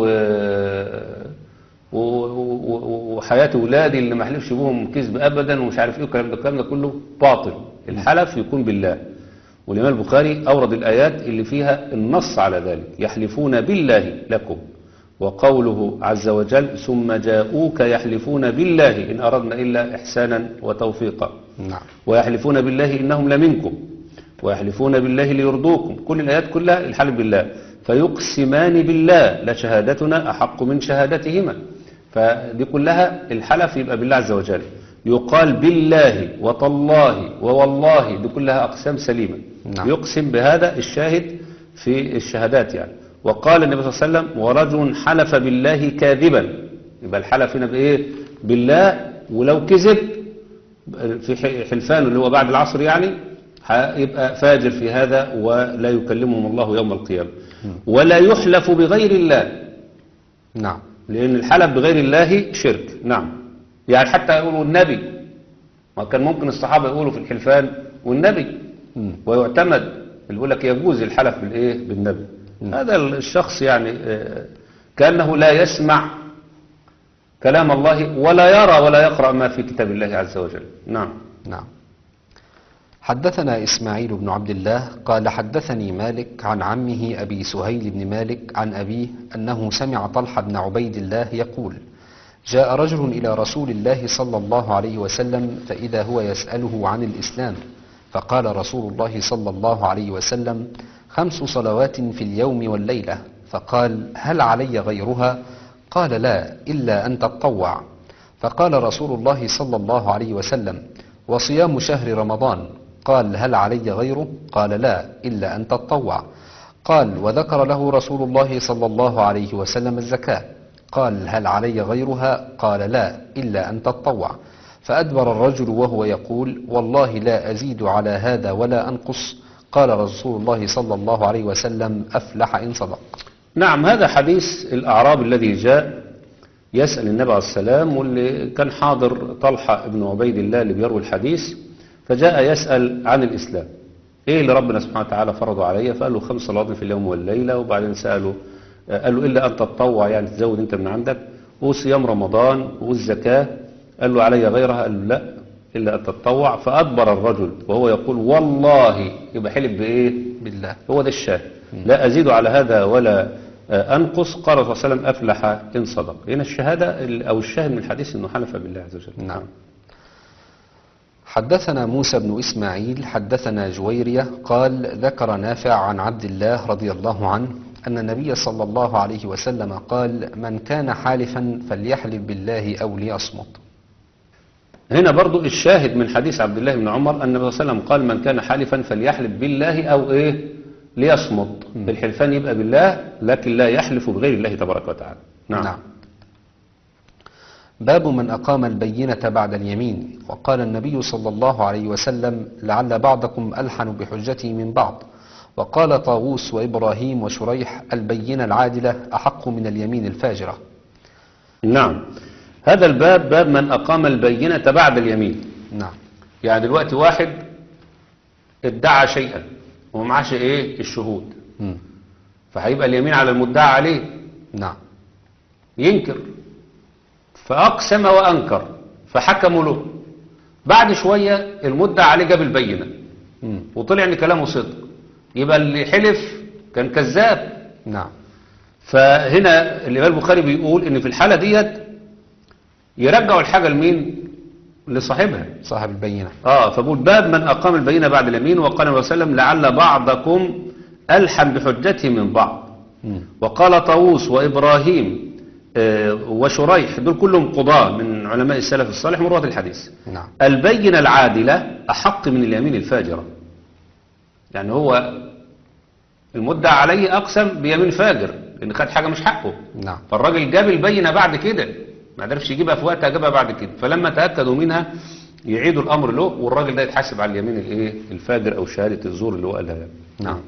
و... و... وحياة ولادي اللي ما حلفش بهم كذب أبدا ومش عارف إيه والكلام ده، الكلام ده كله باطل. الحلف يكون بالله، والإمام البخاري أورد الآيات اللي فيها النص على ذلك: يحلفون بالله لكم. وقوله عز وجل: ثم جاءوك يحلفون بالله إن أردنا إلا إحسانا وتوفيقا. نعم. ويحلفون بالله إنهم لمنكم ويحلفون بالله ليرضوكم. كل الآيات كلها الحلف بالله. فيقسمان بالله لشهادتنا أحق من شهادتهما، فدي كلها الحلف يبقى بالله عز وجل. يقال بالله وتالله ووالله، دي كلها أقسام سليمة. نعم. يقسم بهذا الشاهد في الشهادات يعني. وقال النبي صلى الله عليه وسلم ورجل حلف بالله كاذبا، يبقى الحلف هنا بإيه؟ بالله، ولو كذب في حلفان اللي هو بعد العصر يعني هيبقى فاجر في هذا ولا يكلمهم الله يوم القيامة. ولا يحلف بغير الله. نعم. لأن الحلف بغير الله شرك. نعم. يعني حتى يقولوا النبي، ما كان ممكن الصحابة يقولوا في الحلفان والنبي مم. ويعتمد اللي يقول لك يجوز الحلف بالإيه؟ بالنبي. مم. هذا الشخص يعني آه، كأنه لا يسمع كلام الله ولا يرى ولا يقرأ ما في كتاب الله عز وجل. نعم. نعم. حدثنا إسماعيل بن عبد الله قال حدثني مالك عن عمه أبي سهيل بن مالك عن أبيه أنه سمع طلحة بن عبيد الله يقول جاء رجل إلى رسول الله صلى الله عليه وسلم فإذا هو يسأله عن الإسلام، فقال رسول الله صلى الله عليه وسلم خمس صلوات في اليوم والليلة، فقال هل علي غيرها؟ قال لا إلا أن تطوع. فقال رسول الله صلى الله عليه وسلم وصيام شهر رمضان؟ قال هل علي غيره؟ قال لا إلا أن تطوع. قال وذكر له رسول الله صلى الله عليه وسلم الزكاة، قال هل علي غيرها؟ قال لا إلا أن تطوع. فأدبر الرجل وهو يقول والله لا أزيد على هذا ولا أنقص. قال رسول الله صلى الله عليه وسلم أفلح إن صدق. نعم. هذا حديث الأعراب الذي جاء يسأل النبي عليه السلام، واللي كان حاضر طلحة بن عبيد الله اللي بيروي الحديث، فجاء يسأل عن الإسلام، إيه اللي ربنا سبحانه وتعالى فرضه عليه؟ فقال له خمس صلوات في اليوم والليلة. وبعدين سأله قال له إلا أن تتطوع، يعني تزود أنت من عندك، وصيام رمضان والزكاة. قال له علي غيرها؟ قال له لا إلا أن تتطوع. فأدبر الرجل وهو يقول والله، يبقى حلف بإيه؟ بالله. هو ده الشاهد، لا أزيد على هذا ولا أنقص. قال صلى الله عليه وسلم أفلح إن صدق. هنا الشهادة أو الشاهد من الحديث أنه حلف بالله عز وجل. نعم. حدثنا موسى بن إسماعيل حدثنا جويرية قال ذكر نافع عن عبد الله رضي الله عنه أن النبي صلى الله عليه وسلم قال من كان حالفا فليحلف بالله أو ليصمت. هنا برضو الشاهد من حديث عبد الله بن عمر أن النبي صلى الله عليه وسلم قال من كان حالفا فليحلف بالله أو إيه ليصمت. الحلفان يبقى بالله لكن لا يحلف بغير الله تبارك وتعالى. نعم. نعم. باب من أقام البينة بعد اليمين. وقال النبي صلى الله عليه وسلم لعل بعضكم ألحن بحجته من بعض. وقال طاووس وإبراهيم وشريح البينة العادلة أحق من اليمين الفاجرة. نعم. هذا الباب باب من أقام البينة بعد اليمين. نعم. يعني دلوقتي واحد ادعى شيئا ومعاش ايه الشهود، م. فهيبقى اليمين على المدعى عليه. نعم. ينكر، فأقسم وأنكر فحكموا له. بعد شوية المدعى عليه جاب البينة م. وطلع ان كلامه صدق، يبقى اللي حلف كان كذاب. نعم. فهنا الإمام البخاري بيقول ان في الحالة ديت يرجعوا الحاجة لمين؟ لصاحبها، صاحب البينة. اه فبقول باب من أقام البينة بعد اليمين. وقال النبي صلى الله عليه وسلم لعل بعضكم ألحن بحجته من بعض. م. وقال طاووس وإبراهيم آه وشريح، دول كلهم قضاة من علماء السلف الصالح من رواة الحديث. نعم. البينة العادلة أحق من اليمين الفاجرة. يعني هو المدعى عليه أقسم بيمين فاجر لأن خد حاجة مش حقه. نعم. فالراجل جاب البينة بعد كده، ما عرفش يجيبها في وقتها، جابها بعد كده. فلما تأكدوا منها يعيدوا الأمر له، والراجل ده يتحاسب على اليمين الايه الفاجر أو شهادة الزور اللي هو قالها يعني. نعم.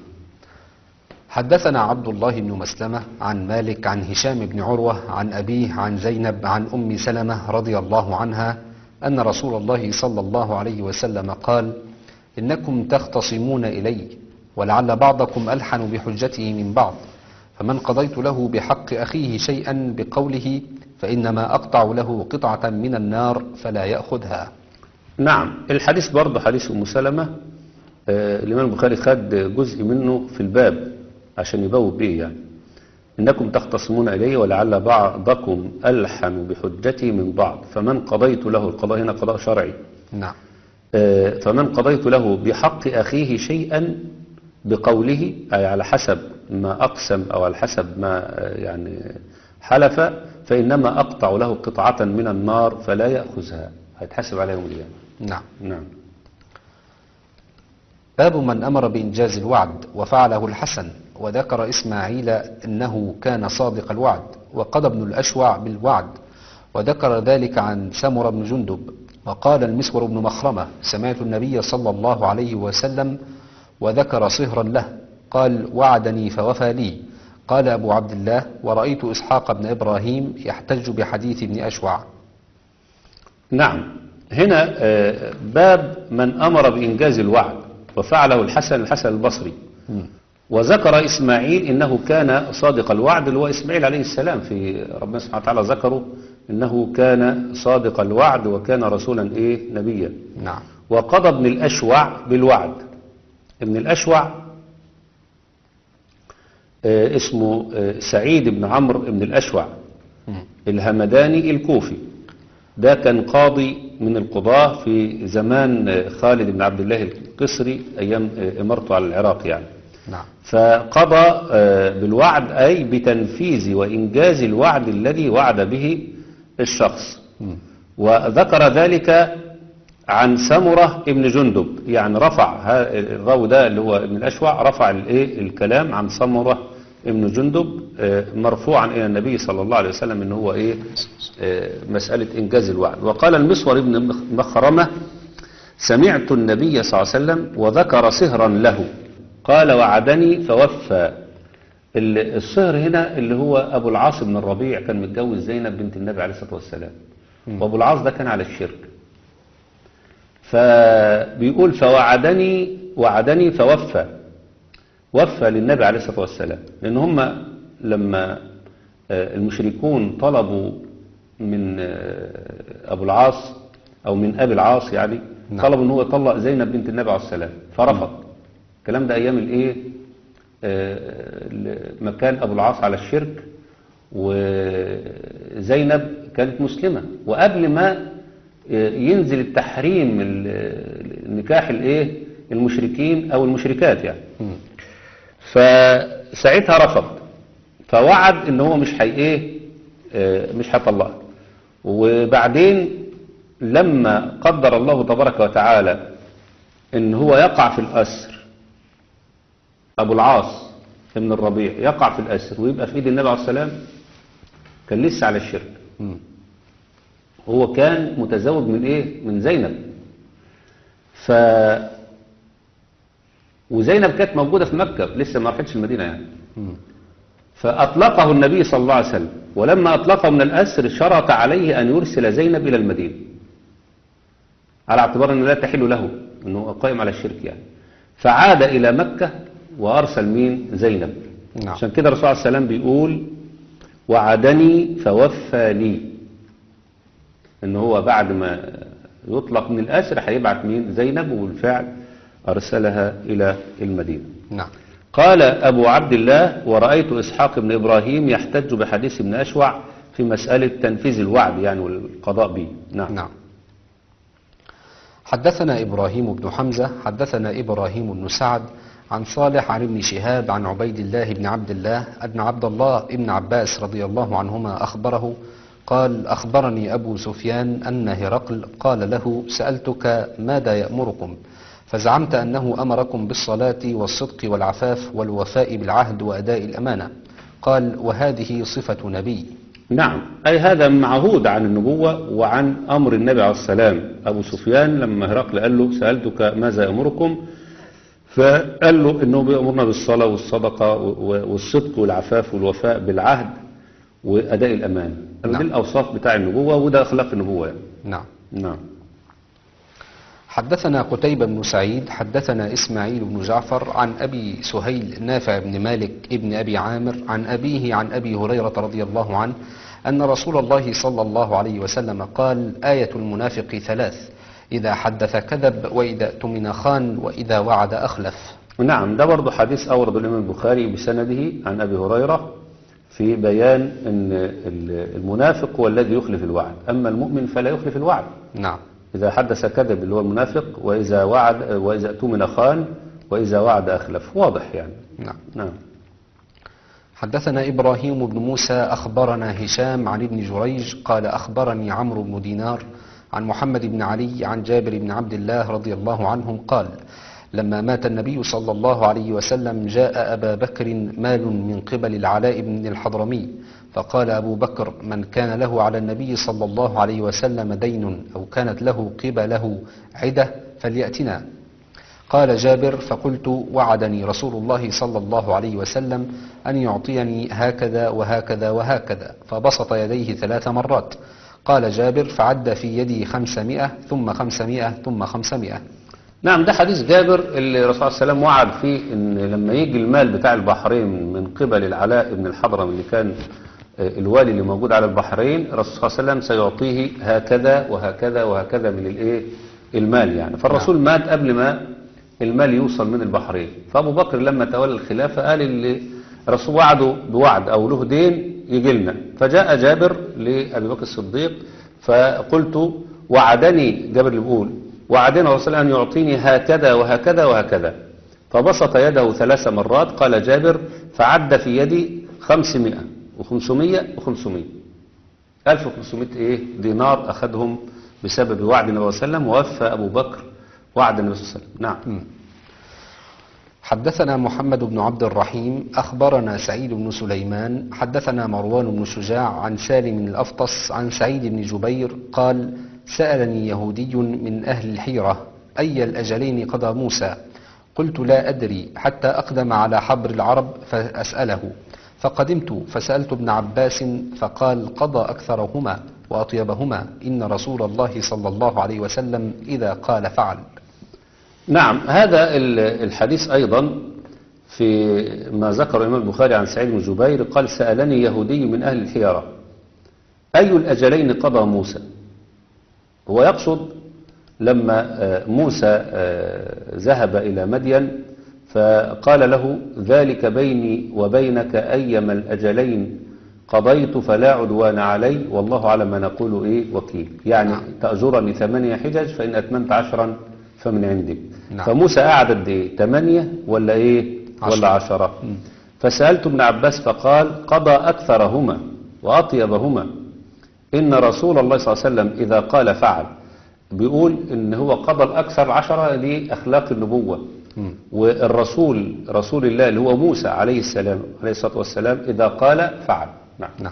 حدثنا عبد الله بن مسلمة عن مالك عن هشام بن عروة عن أبيه عن زينب عن أم سلمة رضي الله عنها أن رسول الله صلى الله عليه وسلم قال إنكم تختصمون إلي ولعل بعضكم ألحن بحجته من بعض، فمن قضيت له بحق أخيه شيئا بقوله فإنما أقطع له قطعة من النار فلا يأخذها. نعم. الحديث برضه حديث أم سلمة، آه الإمام البخاري خد جزء منه في الباب عشان يبوب به يعني. إنكم تختصمون إلي ولعل بعضكم ألحن بحجتي من بعض، فمن قضيت له، القضاء هنا قضاء شرعي. نعم. آه فمن قضيت له بحق أخيه شيئا بقوله، أي على حسب ما أقسم أو على حسب ما آه يعني حلف، فإنما أقطع له قطعة من النار فلا يأخذها. هيتحاسب عليها يوم القيامة. نعم. نعم. باب من أمر بإنجاز الوعد وفعله الحسن، وذكر إسماعيل أنه كان صادق الوعد، وقضى ابن الأشوع بالوعد، وذكر ذلك عن سمر بن جندب. وقال المسور بن مخرمة: سمعت النبي صلى الله عليه وسلم، وذكر صهرا له، قال: وعدني فوفى لي. قال أبو عبد الله: ورأيت إسحاق بن إبراهيم يحتج بحديث ابن أشوع. نعم. هنا آه، باب من أمر بإنجاز الوعد وفعله الحسن الحسن البصري. م. وذكر إسماعيل إنه كان صادق الوعد، اللي هو إسماعيل عليه السلام، في ربنا سبحانه وتعالى ذكره إنه كان صادق الوعد وكان رسولا إيه نبيا. نعم. وقضى ابن الأشوع بالوعد. ابن الأشوع آه، اسمه آه، سعيد بن عمرو بن الأشوع م. الهمداني الكوفي. ده كان قاضي من القضاة في زمان آه، خالد بن عبد الله القسري أيام آه، إمارته على العراق يعني. نعم. فقضى آه، بالوعد أي بتنفيذ وإنجاز الوعد الذي وعد به الشخص. م. وذكر ذلك عن سمرة ابن جندب، يعني رفع ها- الراوي ده اللي هو ابن الأشوع رفع الايه الكلام عن سمرة ابن جندب آه، مرفوعا إلى النبي صلى الله عليه وسلم إن هو إيه آه، مسألة إنجاز الوعد. وقال المسور ابن مخرمة: سمعت النبي صلى الله عليه وسلم وذكر صهرا له، قال: وعدني فوفى. ال- الصهر هنا اللي هو أبو العاص بن الربيع، كان متجوز زينب بنت النبي عليه الصلاة والسلام. م. وأبو العاص ده كان على الشرك، فبيقول: فوعدني وعدني فوفى، وفى للنبي عليه الصلاة والسلام. لأن هم لما آه، المشركون طلبوا من آه، أبو العاص أو من أبي العاص يعني نعم. طلبوا أنه يطلق زينب بنت النبي عليه السلام، فرفض. الكلام ده أيام الإيه آه، ما كان أبو العاص على الشرك وزينب كانت مسلمة، وقبل ما ينزل التحريم ال- النكاح الايه المشركين او المشركات يعني. م. فساعتها رفض، فوعد ان هو مش هي ايه آه، مش هيطلقها. وبعدين لما قدر الله تبارك وتعالى ان هو يقع في الاسر، ابو العاص ابن الربيع يقع في الاسر ويبقى في ايد النبي عليه السلام، كان لسه على الشرك. م. هو كان متزوج من ايه من زينب. ف وزينب كانت موجودة في مكة لسه ما راحتش المدينة يعني. م. فأطلقه النبي صلى الله عليه وسلم، ولما أطلقه من الأسر شرط عليه أن يرسل زينب إلى المدينة على اعتبار أنه لا تحل له، أنه قائم على الشرك يعني. فعاد إلى مكة وأرسل مين زينب. نعم. عشان كده الرسول عليه السلام بيقول: وعدني فوفى لي، ان هو بعد ما يطلق من الاسر هيبعت مين زينب، وبالفعل ارسلها الى المدينة. نعم. قال ابو عبد الله: ورأيت اسحاق بن ابراهيم يحتج بحديث ابن اشوع في مسألة تنفيذ الوعد يعني والقضاء به. نعم. نعم. حدثنا إبراهيم بن حمزة حدثنا إبراهيم بن سعد عن صالح عن ابن شهاب عن عبيد الله بن عبد الله أن عبد الله بن عباس رضي الله عنهما أخبره قال: أخبرني أبو سفيان أن هرقل قال له: سألتك ماذا يأمركم؟ فزعمت أنه أمركم بالصلاة والصدق والعفاف والوفاء بالعهد وأداء الأمانة. قال: وهذه صفة نبي. نعم، أي هذا معهود عن النبوة وعن أمر النبي عليه السلام. أبو سفيان لما هرقل قال له: سألتك ماذا يأمركم؟ فقال له إنه بيأمرنا بالصلاة والصدقة والصدق والعفاف والوفاء بالعهد وأداء الأمانة. نعم. دي الأوصاف بتاع النبوة، وده أخلاق النبوة يعني. نعم. نعم. حدثنا قتيبة بن سعيد حدثنا إسماعيل بن جعفر عن أبي سهيل نافع بن مالك ابن أبي عامر عن أبيه عن أبي هريرة رضي الله عنه أن رسول الله صلى الله عليه وسلم قال: آية المنافق ثلاث: إذا حدث كذب، وإذا اؤتمن خان، وإذا وعد أخلف. نعم، ده برضو حديث أورد الإمام البخاري بسنده عن أبي هريرة في بيان أن المنافق هو الذي يخلف الوعد، أما المؤمن فلا يخلف الوعد. نعم. إذا حدث كذب اللي هو المنافق، وإذا وعد وإذا اؤتمن خان، وإذا وعد أخلف. واضح يعني. نعم. نعم. حدثنا إبراهيم بن موسى أخبرنا هشام عن ابن جريج قال: أخبرني عمرو بن دينار عن محمد بن علي عن جابر بن عبد الله رضي الله عنهم قال: لما مات النبي صلى الله عليه وسلم جاء أبا بكر مال من قبل العلاء بن الحضرمي، فقال أبو بكر: من كان له على النبي صلى الله عليه وسلم دين أو كانت له قبله عدة فليأتنا. قال جابر: فقلت: وعدني رسول الله صلى الله عليه وسلم أن يعطيني هكذا وهكذا وهكذا، فبسط يديه ثلاث مرات. قال جابر: فعد في يدي خمسمائة ثم خمسمائة ثم خمسمائة. نعم، ده حديث جابر اللي الرسول صلى الله عليه وسلم وعد فيه ان لما يجي المال بتاع البحرين من قبل العلاء بن الحضرمي اللي كان الوالي اللي موجود على البحرين، الرسول صلى الله عليه وسلم سيعطيه هكذا وهكذا وهكذا من الايه المال يعني. فالرسول نعم. مات قبل ما المال يوصل من البحرين. فابو بكر لما تولى الخلافه قال اللي الرسول وعده بوعد او له دين يجي لنا. فجاء جابر لابي بكر الصديق فقلت: وعدني، جابر اللي بيقول وعدنا الرسول أن يعطيني هكذا وهكذا وهكذا، فبسط يده ثلاث مرات. قال جابر: فعد في يدي خمسمائة وخمسمائة وخمسمائة، ألف وخمسمائة إيه دينار أخذهم بسبب وعد النبي صلى الله عليه وسلم، ووفى أبو بكر وعد النبي صلى الله عليه وسلم. نعم. حدثنا محمد بن عبد الرحيم أخبرنا سعيد بن سليمان حدثنا مروان بن شجاع عن سالم الأفطس عن سعيد بن جبير قال: سألني يهودي من أهل الحيرة: أي الأجلين قضى موسى؟ قلت: لا أدري حتى أقدم على حبر العرب فأسأله، فقدمت فسألت ابن عباس فقال: قضى أكثرهما وأطيبهما، إن رسول الله صلى الله عليه وسلم إذا قال فعل. نعم، هذا الحديث أيضا في ما ذكر الإمام البخاري عن سعيد بن جبير قال: سألني يهودي من أهل الحيرة: أي الأجلين قضى موسى؟ هو يقصد لما موسى ذهب إلى مدين فقال له: ذلك بيني وبينك أيما الأجلين قضيت فلا عدوان علي والله على ما نقول إيه وكيل، يعني نعم. تأجرني ثمانية حجج فإن أتممت عشرا فمن عندك. نعم. فموسى قعد قد إيه؟ ثمانية ولا إيه عشرة. ولا عشرة. م. فسألت ابن عباس فقال: قضى أكثرهما وأطيبهما، إن رسول الله صلى الله عليه وسلم إذا قال فعل. بيقول إن هو قضى الأكثر عشرة لأخلاق النبوة. م. والرسول رسول الله اللي هو موسى عليه السلام عليه الصلاة والسلام إذا قال فعل. نعم. نعم.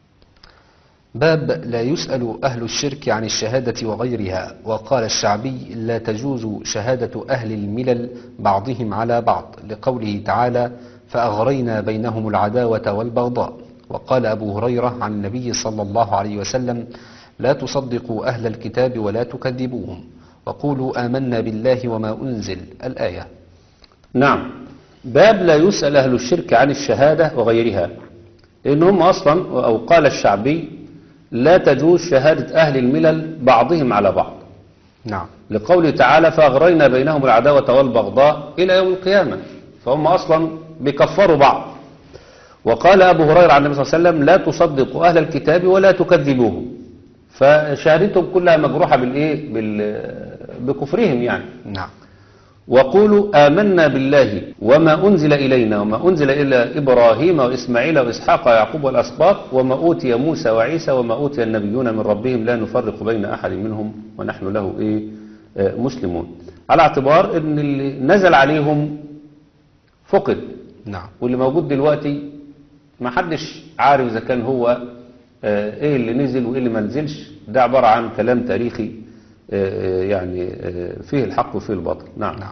باب لا يسأل أهل الشرك عن الشهادة وغيرها. وقال الشعبي: لا تجوز شهادة أهل الملل بعضهم على بعض، لقوله تعالى: فأغرينا بينهم العداوة والبغضاء. وقال أبو هريرة عن النبي صلى الله عليه وسلم: لا تصدقوا أهل الكتاب ولا تكذبوهم، وقولوا آمنا بالله وما أنزل، الآية. نعم، باب لا يسأل أهل الشرك عن الشهادة وغيرها، لأنهم أصلا أو قال الشعبي: لا تجوز شهادة أهل الملل بعضهم على بعض. نعم. لقوله تعالى: فأغرينا بينهم العداوة والبغضاء إلى يوم القيامة، فهم أصلا بيكفروا بعض. وقال أبو هريرة عن النبي صلى الله عليه وسلم: لا تصدقوا أهل الكتاب ولا تكذبوهم، فشهادتهم كلها مجروحة بالإيه؟ بال... بكفرهم يعني. نعم. وقولوا آمنا بالله وما أنزل إلينا وما أنزل إلى إبراهيم وإسماعيل وإسحاق ويعقوب والأسباط وما أوتي موسى وعيسى وما أوتي النبيون من ربهم لا نفرق بين أحد منهم ونحن له إيه آه مسلمون، على اعتبار أن اللي نزل عليهم فقد. نعم. واللي موجود دلوقتي ما حدش عارف إذا كان هو آه إيه اللي نزل وإيه اللي ما نزلش، ده عبارة عن كلام تاريخي يعني فيه الحق وفيه الباطل. نعم. نعم.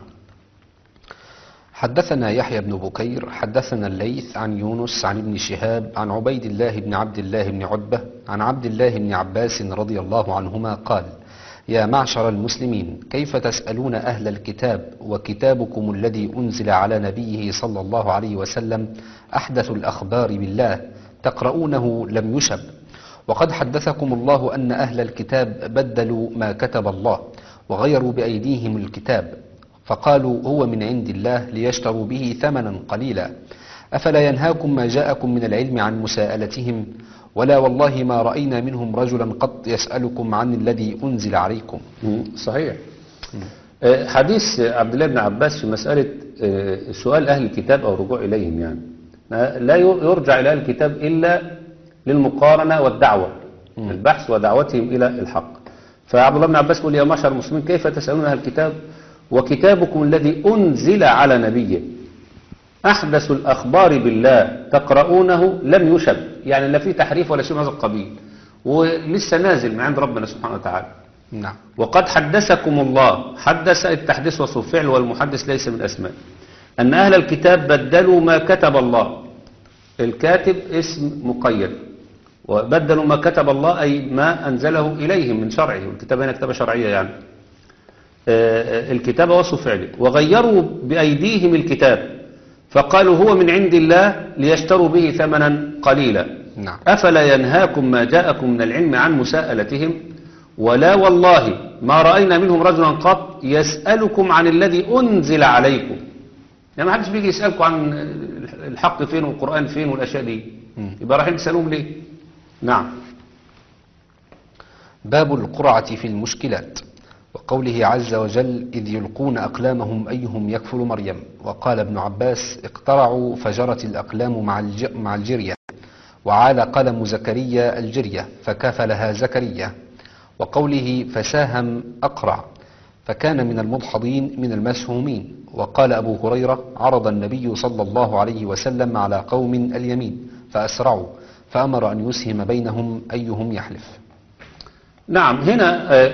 حدثنا يحيى بن بكير حدثنا الليث عن يونس عن ابن شهاب عن عبيد الله بن عبد الله بن عتبة عن عبد الله بن عباس رضي الله عنهما قال: يا معشر المسلمين، كيف تسألون أهل الكتاب وكتابكم الذي أنزل على نبيه صلى الله عليه وسلم أحدث الأخبار بالله، تقرؤونه لم يشب، وقد حدثكم الله أن أهل الكتاب بدلوا ما كتب الله وغيروا بأيديهم الكتاب، فقالوا هو من عند الله ليشتروا به ثمنا قليلا، أفلا ينهاكم ما جاءكم من العلم عن مساءلتهم؟ ولا والله ما رأينا منهم رجلا قط يسألكم عن الذي أنزل عليكم. صحيح. حديث عبد الله بن عباس في مسألة سؤال أهل الكتاب أو الرجوع إليهم، يعني لا يرجع إلى أهل الكتاب إلا للمقارنة والدعوة، البحث ودعوتهم إلى الحق. فعبد الله بن عباس يقول يا معشر المسلمين كيف تسألون أهل الكتاب وكتابكم الذي أنزل على نبيه أحدث الأخبار بالله تقرؤونه لم يشب، يعني لا فيه تحريف ولا شيء من هذا القبيل، ولسه نازل من عند ربنا سبحانه وتعالى. نعم. وقد حدثكم الله، حدث التحديث وصف فعل، والمحدث ليس من أسماء، أن أهل الكتاب بدلوا ما كتب الله. الكاتب اسم مقيد، وبدلوا ما كتب الله أي ما أنزله إليهم من شرعه، والكتابة هنا كتابة شرعية يعني. الكتابة وصف فعله. وغيروا بأيديهم الكتاب فقالوا هو من عند الله ليشتروا به ثمنا قليلا. نعم. أفلا ينهاكم ما جاءكم من العلم عن مساءلتهم ولا والله ما رأينا منهم رجلا قط يسألكم عن الذي أنزل عليكم. يعني ما حدش بيجي يسألكم عن الحق فين والقرآن فين والأشياء دي، يبقى رايحين تسألوهم ليه؟ نعم. باب القرعة في المشكلات، وقوله عز وجل إذ يلقون أقلامهم أيهم يكفل مريم. وقال ابن عباس اقترعوا فجرت الأقلام مع, الج... مع الجرية، وعال قلم زكريا الجرية فكفلها زكريا. وقوله فساهم أقرع فكان من المدحضين من المسهومين. وقال أبو هريرة عرض النبي صلى الله عليه وسلم على قوم اليمين فأسرعوا فأمر أن يسهم بينهم أيهم يحلف. نعم. هنا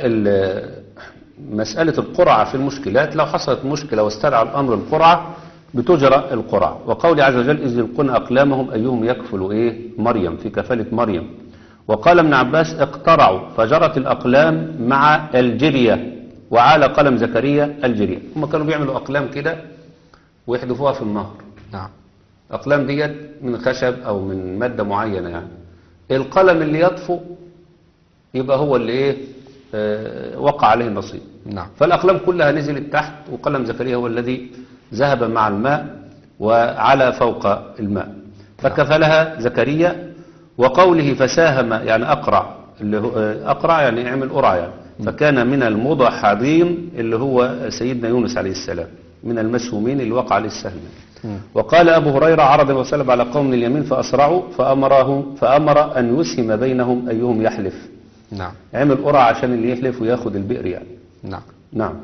مسألة القرعة في المشكلات، لو حصلت مشكلة واستدعى الأمر القرعة بتجرى القرعة. وقول عز وجل إذ يلقون أقلامهم أيهم يكفل إيه مريم، في كفالة مريم. وقال ابن عباس اقترعوا فجرت الأقلام مع الجرية، وعال قلم زكريا الجرية. هم كانوا بيعملوا أقلام كده ويحدفوها في النهر. نعم. أقلام ديت من خشب أو من مادة معينة، يعني القلم اللي يطفو يبقى هو اللي إيه آه وقع عليه النصيب. نعم. فالأقلام كلها نزلت تحت، وقلم زكريا هو الذي ذهب مع الماء وعلى فوق الماء فكفلها زكريا. وقوله فساهم يعني أقرع، اللي هو أقرع يعني اعمل قرعة يعني. فكان من المضحضين اللي هو سيدنا يونس عليه السلام، من المسهومين اللي وقع عليه السهم. وقال أبو هريرة عرض النبي صلى الله عليه وسلم على قوم اليمين فأسرعوا فأمره فأمر أن يسهم بينهم أيهم يحلف. نعم. عمل قرعة عشان اللي يحلف وياخد البئر يعني. نعم. نعم.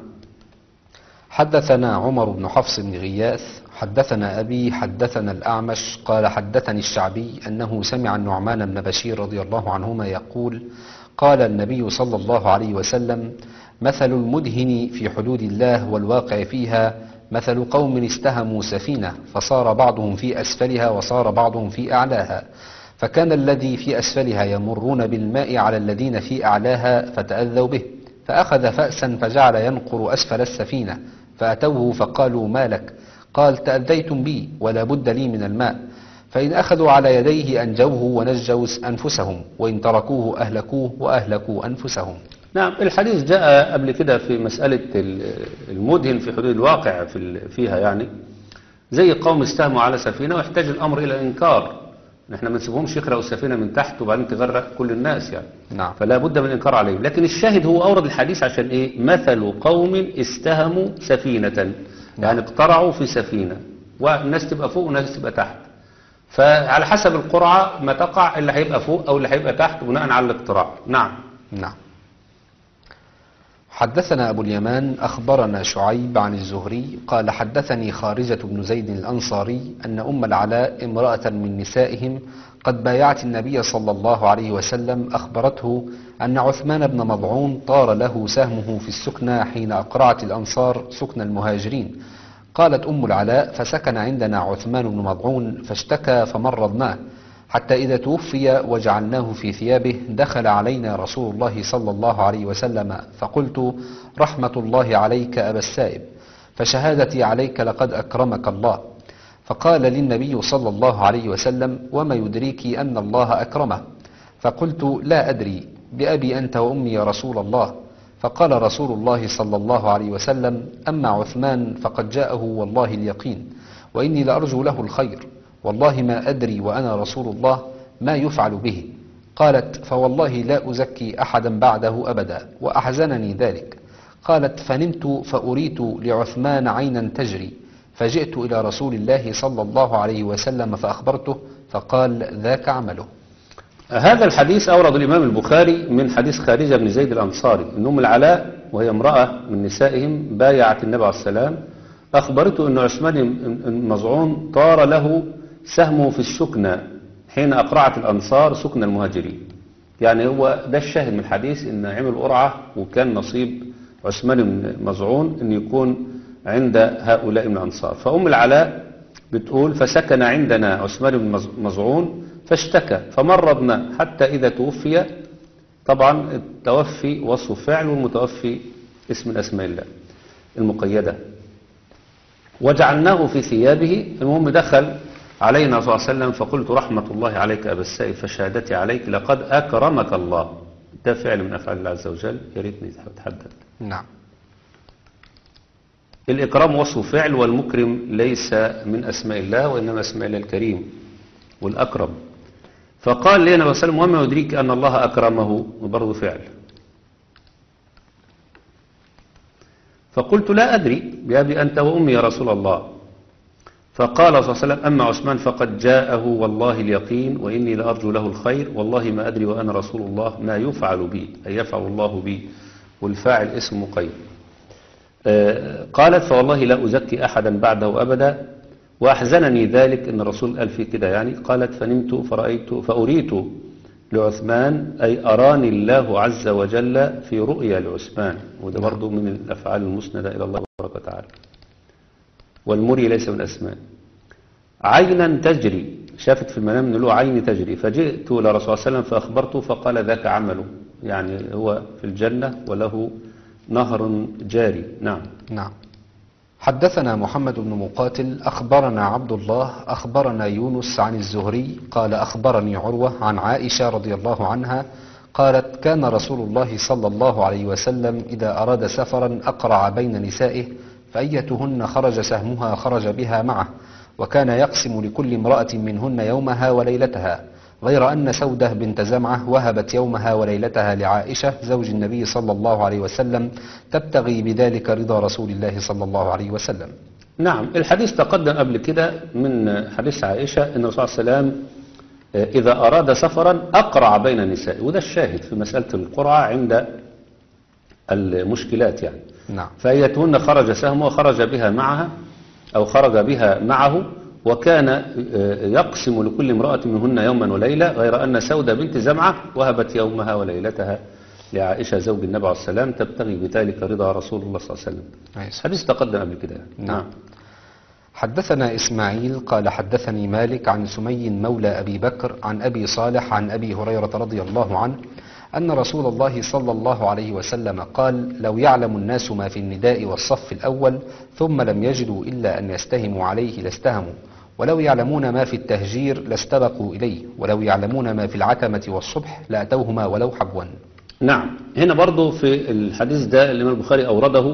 حدثنا عمر بن حفص بن غياث حدثنا أبي حدثنا الأعمش قال حدثني الشعبي أنه سمع النعمان بن بشير رضي الله عنهما يقول قال النبي صلى الله عليه وسلم مثل المدهن في حدود الله والواقع فيها مثل قوم استهموا سفينة فصار بعضهم في أسفلها وصار بعضهم في أعلاها، فكان الذي في أسفلها يمرون بالماء على الذين في أعلاها فتأذوا به، فأخذ فأسا فجعل ينقر أسفل السفينة، فأتوه فقالوا ما لك؟ قال تأذيتم بي ولا بد لي من الماء، فإن أخذوا على يديه أنجوه ونجوا أنفسهم، وإن تركوه أهلكوه وأهلكوا أنفسهم. نعم. الحديث جاء قبل كده في مسألة المدهن في حدود الواقع في فيها، يعني زي قوم استهموا على سفينة ويحتاج الأمر إلى إنكار. نحن ما نسيبهمش يخرقوا السفينة من تحت وبعدين تغرق كل الناس يعني. نعم. فلا بد من الإنكار عليهم. لكن الشاهد هو أورد الحديث عشان إيه؟ مثل قوم استهموا سفينة، نعم. يعني اقترعوا في سفينة والناس تبقى فوق والناس تبقى تحت، فعلى حسب القرعة ما تقع اللي هيبقى فوق أو اللي هيبقى تحت بناء على الاقتراع. نعم. نعم. حدثنا أبو اليمان أخبرنا شعيب عن الزهري قال حدثني خارجة بن زيد الأنصاري أن أم العلاء امرأة من نسائهم قد بايعت النبي صلى الله عليه وسلم أخبرته أن عثمان بن مضعون طار له سهمه في السكنى حين أقرعت الأنصار سكن المهاجرين. قالت أم العلاء فسكن عندنا عثمان بن مضعون فاشتكى فمرضناه حتى إذا توفي وجعلناه في ثيابه دخل علينا رسول الله صلى الله عليه وسلم فقلت رحمة الله عليك أبا السائب، فشهادتي عليك لقد أكرمك الله. فقال للنبي صلى الله عليه وسلم وما يدريك أن الله أكرمه؟ فقلت لا أدري، بأبي أنت وأمي يا رسول الله. فقال رسول الله صلى الله عليه وسلم أما عثمان فقد جاءه والله اليقين، وإني لأرجو له الخير، والله ما أدري وأنا رسول الله ما يفعل به. قالت فوالله لا أزكي أحدا بعده أبدا، وأحزنني ذلك. قالت فنمت فأريت لعثمان عينا تجري، فجئت إلى رسول الله صلى الله عليه وسلم فأخبرته فقال ذاك عمله. هذا الحديث أورد الإمام البخاري من حديث خارجة بن زيد الأنصاري أن أم العلاء وهي امرأة من نسائهم بايعت النبي عليه السلام، أخبرته أن عثمان المزعون طار له سهمه في السكنى حين أقرعت الأنصار سكن المهاجرين. يعني هو ده الشاهد من الحديث، أن عمل قرعة وكان نصيب عثمان المزعون أن يكون عند هؤلاء من الأنصار. فأم العلاء بتقول فسكن عندنا عثمان بن مزعون فاشتكى فمرضنا حتى إذا توفي. طبعا التوفي وصف فعل والمتوفي اسم من أسماء الله المقيدة. وجعلناه في ثيابه. المهم دخل علينا صلى الله عليه وسلم فقلت رحمة الله عليك أبا السائب فشهادتي عليك لقد أكرمك الله. ده فعل من أفعال الله عز وجل، يا ريتني أتحدث. نعم. الإكرام وصف فعل، والمكرم ليس من أسماء الله وإنما أسماء الله الكريم والأكرم. فقال لي النبي صلى الله عليه وسلم وما يدريك أن الله أكرمه، وبرضه فعل. فقلت لا أدري بأبي أنت وأمي يا رسول الله. فقال صلى الله عليه وسلم أما عثمان فقد جاءه والله اليقين وإني لأرجو له الخير والله ما أدري وأنا رسول الله ما يفعل بي، أي يفعل الله بي، والفاعل اسم مقيد. قالت فوالله لا أزكي أحدا بعده أبدا وأحزنني ذلك أن الرسول قال في كده. يعني قالت فنمت فرأيت فأريت لعثمان أي أراني الله عز وجل في رؤيا لعثمان، وده برضو من الأفعال المسندة إلى الله تبارك وتعالى. والمري ليس من أسماء. عينا تجري، شافت في المنام أن له عين تجري. فجئت إلى رسول الله صلى الله عليه وسلم فأخبرته فقال ذاك عمله، يعني هو في الجنة وله نهر جاري. نعم. نعم. حدثنا محمد بن مقاتل أخبرنا عبد الله أخبرنا يونس عن الزهري قال أخبرني عروة عن عائشة رضي الله عنها قالت كان رسول الله صلى الله عليه وسلم إذا أراد سفرا أقرع بين نسائه فأيتهن خرج سهمها خرج بها معه، وكان يقسم لكل امرأة منهن يومها وليلتها، غير أن سودة بنت زمعة وهبت يومها وليلتها لعائشة زوج النبي صلى الله عليه وسلم تبتغي بذلك رضا رسول الله صلى الله عليه وسلم. نعم. الحديث تقدم قبل كده من حديث عائشة أن الرسول صلى الله عليه وسلم إذا أراد سفرا أقرع بين النساء، وده الشاهد في مسألة القرعة عند المشكلات يعني. نعم. فأيتهن خرج سهمه وخرج بها معها أو خرج بها معه، وكان يقسم لكل امرأة منهن يوما وليلة، غير أن سودة بنت زمعة وهبت يومها وليلتها لعائشة زوج النبي عليه السلام تبتغي بذلك رضا رسول الله صلى الله عليه وسلم. حديث تقدم قبل كده. نعم. حدثنا إسماعيل قال حدثني مالك عن سمي مولى أبي بكر عن أبي صالح عن أبي هريرة رضي الله عنه أن رسول الله صلى الله عليه وسلم قال لو يعلم الناس ما في النداء والصف الأول ثم لم يجدوا إلا أن يستهموا عليه لاستهموا، ولو يعلمون ما في التهجير لاستبقوا إليه، ولو يعلمون ما في العتمة والصبح لأتوهما ولو حبوا. نعم. هنا برضو في الحديث ده الإمام البخاري أورده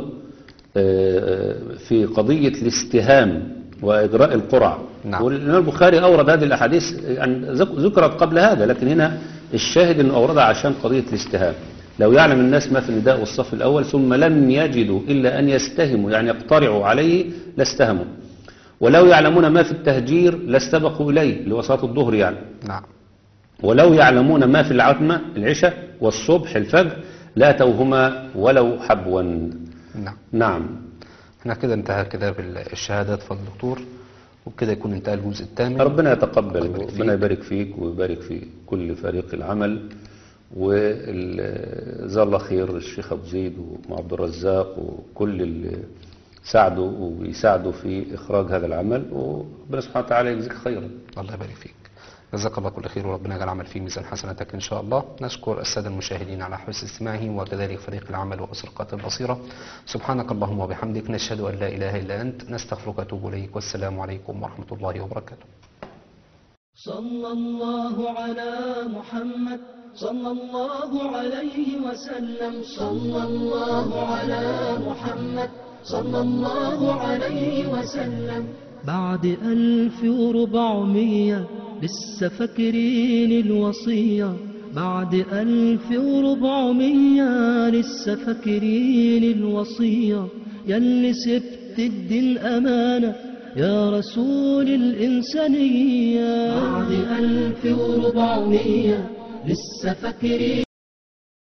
في قضية الاستهام وإجراء القرعة. نعم. والإمام البخاري أورد هذه الأحاديث يعني ذكرت قبل هذا، لكن هنا الشاهد أنه أوردها عشان قضية الاستهام. لو يعلم الناس ما في النداء والصف الأول ثم لم يجدوا إلا أن يستهموا يعني يقترعوا عليه لاستهموا، ولو يعلمون ما في التهجير لاستبقوا إليه اللي هو صلاة الظهر يعني. نعم. ولو يعلمون ما في العتمة العشاء والصبح الفجر لاتوهما ولو حبوا. نعم. نعم. احنا كده انتهى كده بالشهادات فالدكتور، وبكده يكون انتهى الجزء الثامن. ربنا يتقبل وربنا يبارك فيك ويبارك في كل فريق العمل، وجزاه الله خير الشيخ أبو زيد وعبد الرزاق وكل اللي ساعدوا ويساعدوا في إخراج هذا العمل، وربنا سبحانه وتعالى يجزيك خيرا. الله يبارك فيك. جزاك الله كل خير، وربنا يجعل العمل في ميزان حسناتك إن شاء الله. نشكر السادة المشاهدين على حسن استماعهم، وكذلك فريق العمل وأسرقات البصيرة. سبحانك اللهم وبحمدك نشهد أن لا إله إلا أنت نستغفرك ونتوب إليك، والسلام عليكم ورحمة الله وبركاته. صلى الله على محمد صلى الله عليه وسلم. صلى الله على محمد صلى الله عليه وسلم. بعد ألف وربعمية لسه فاكرين الوصية، بعد ألف وربعمية لسه فاكرين الوصية، ياللي سبت الدين أمانة يا رسول الإنسانية. بعد ألف وربعمية لسه فاكرين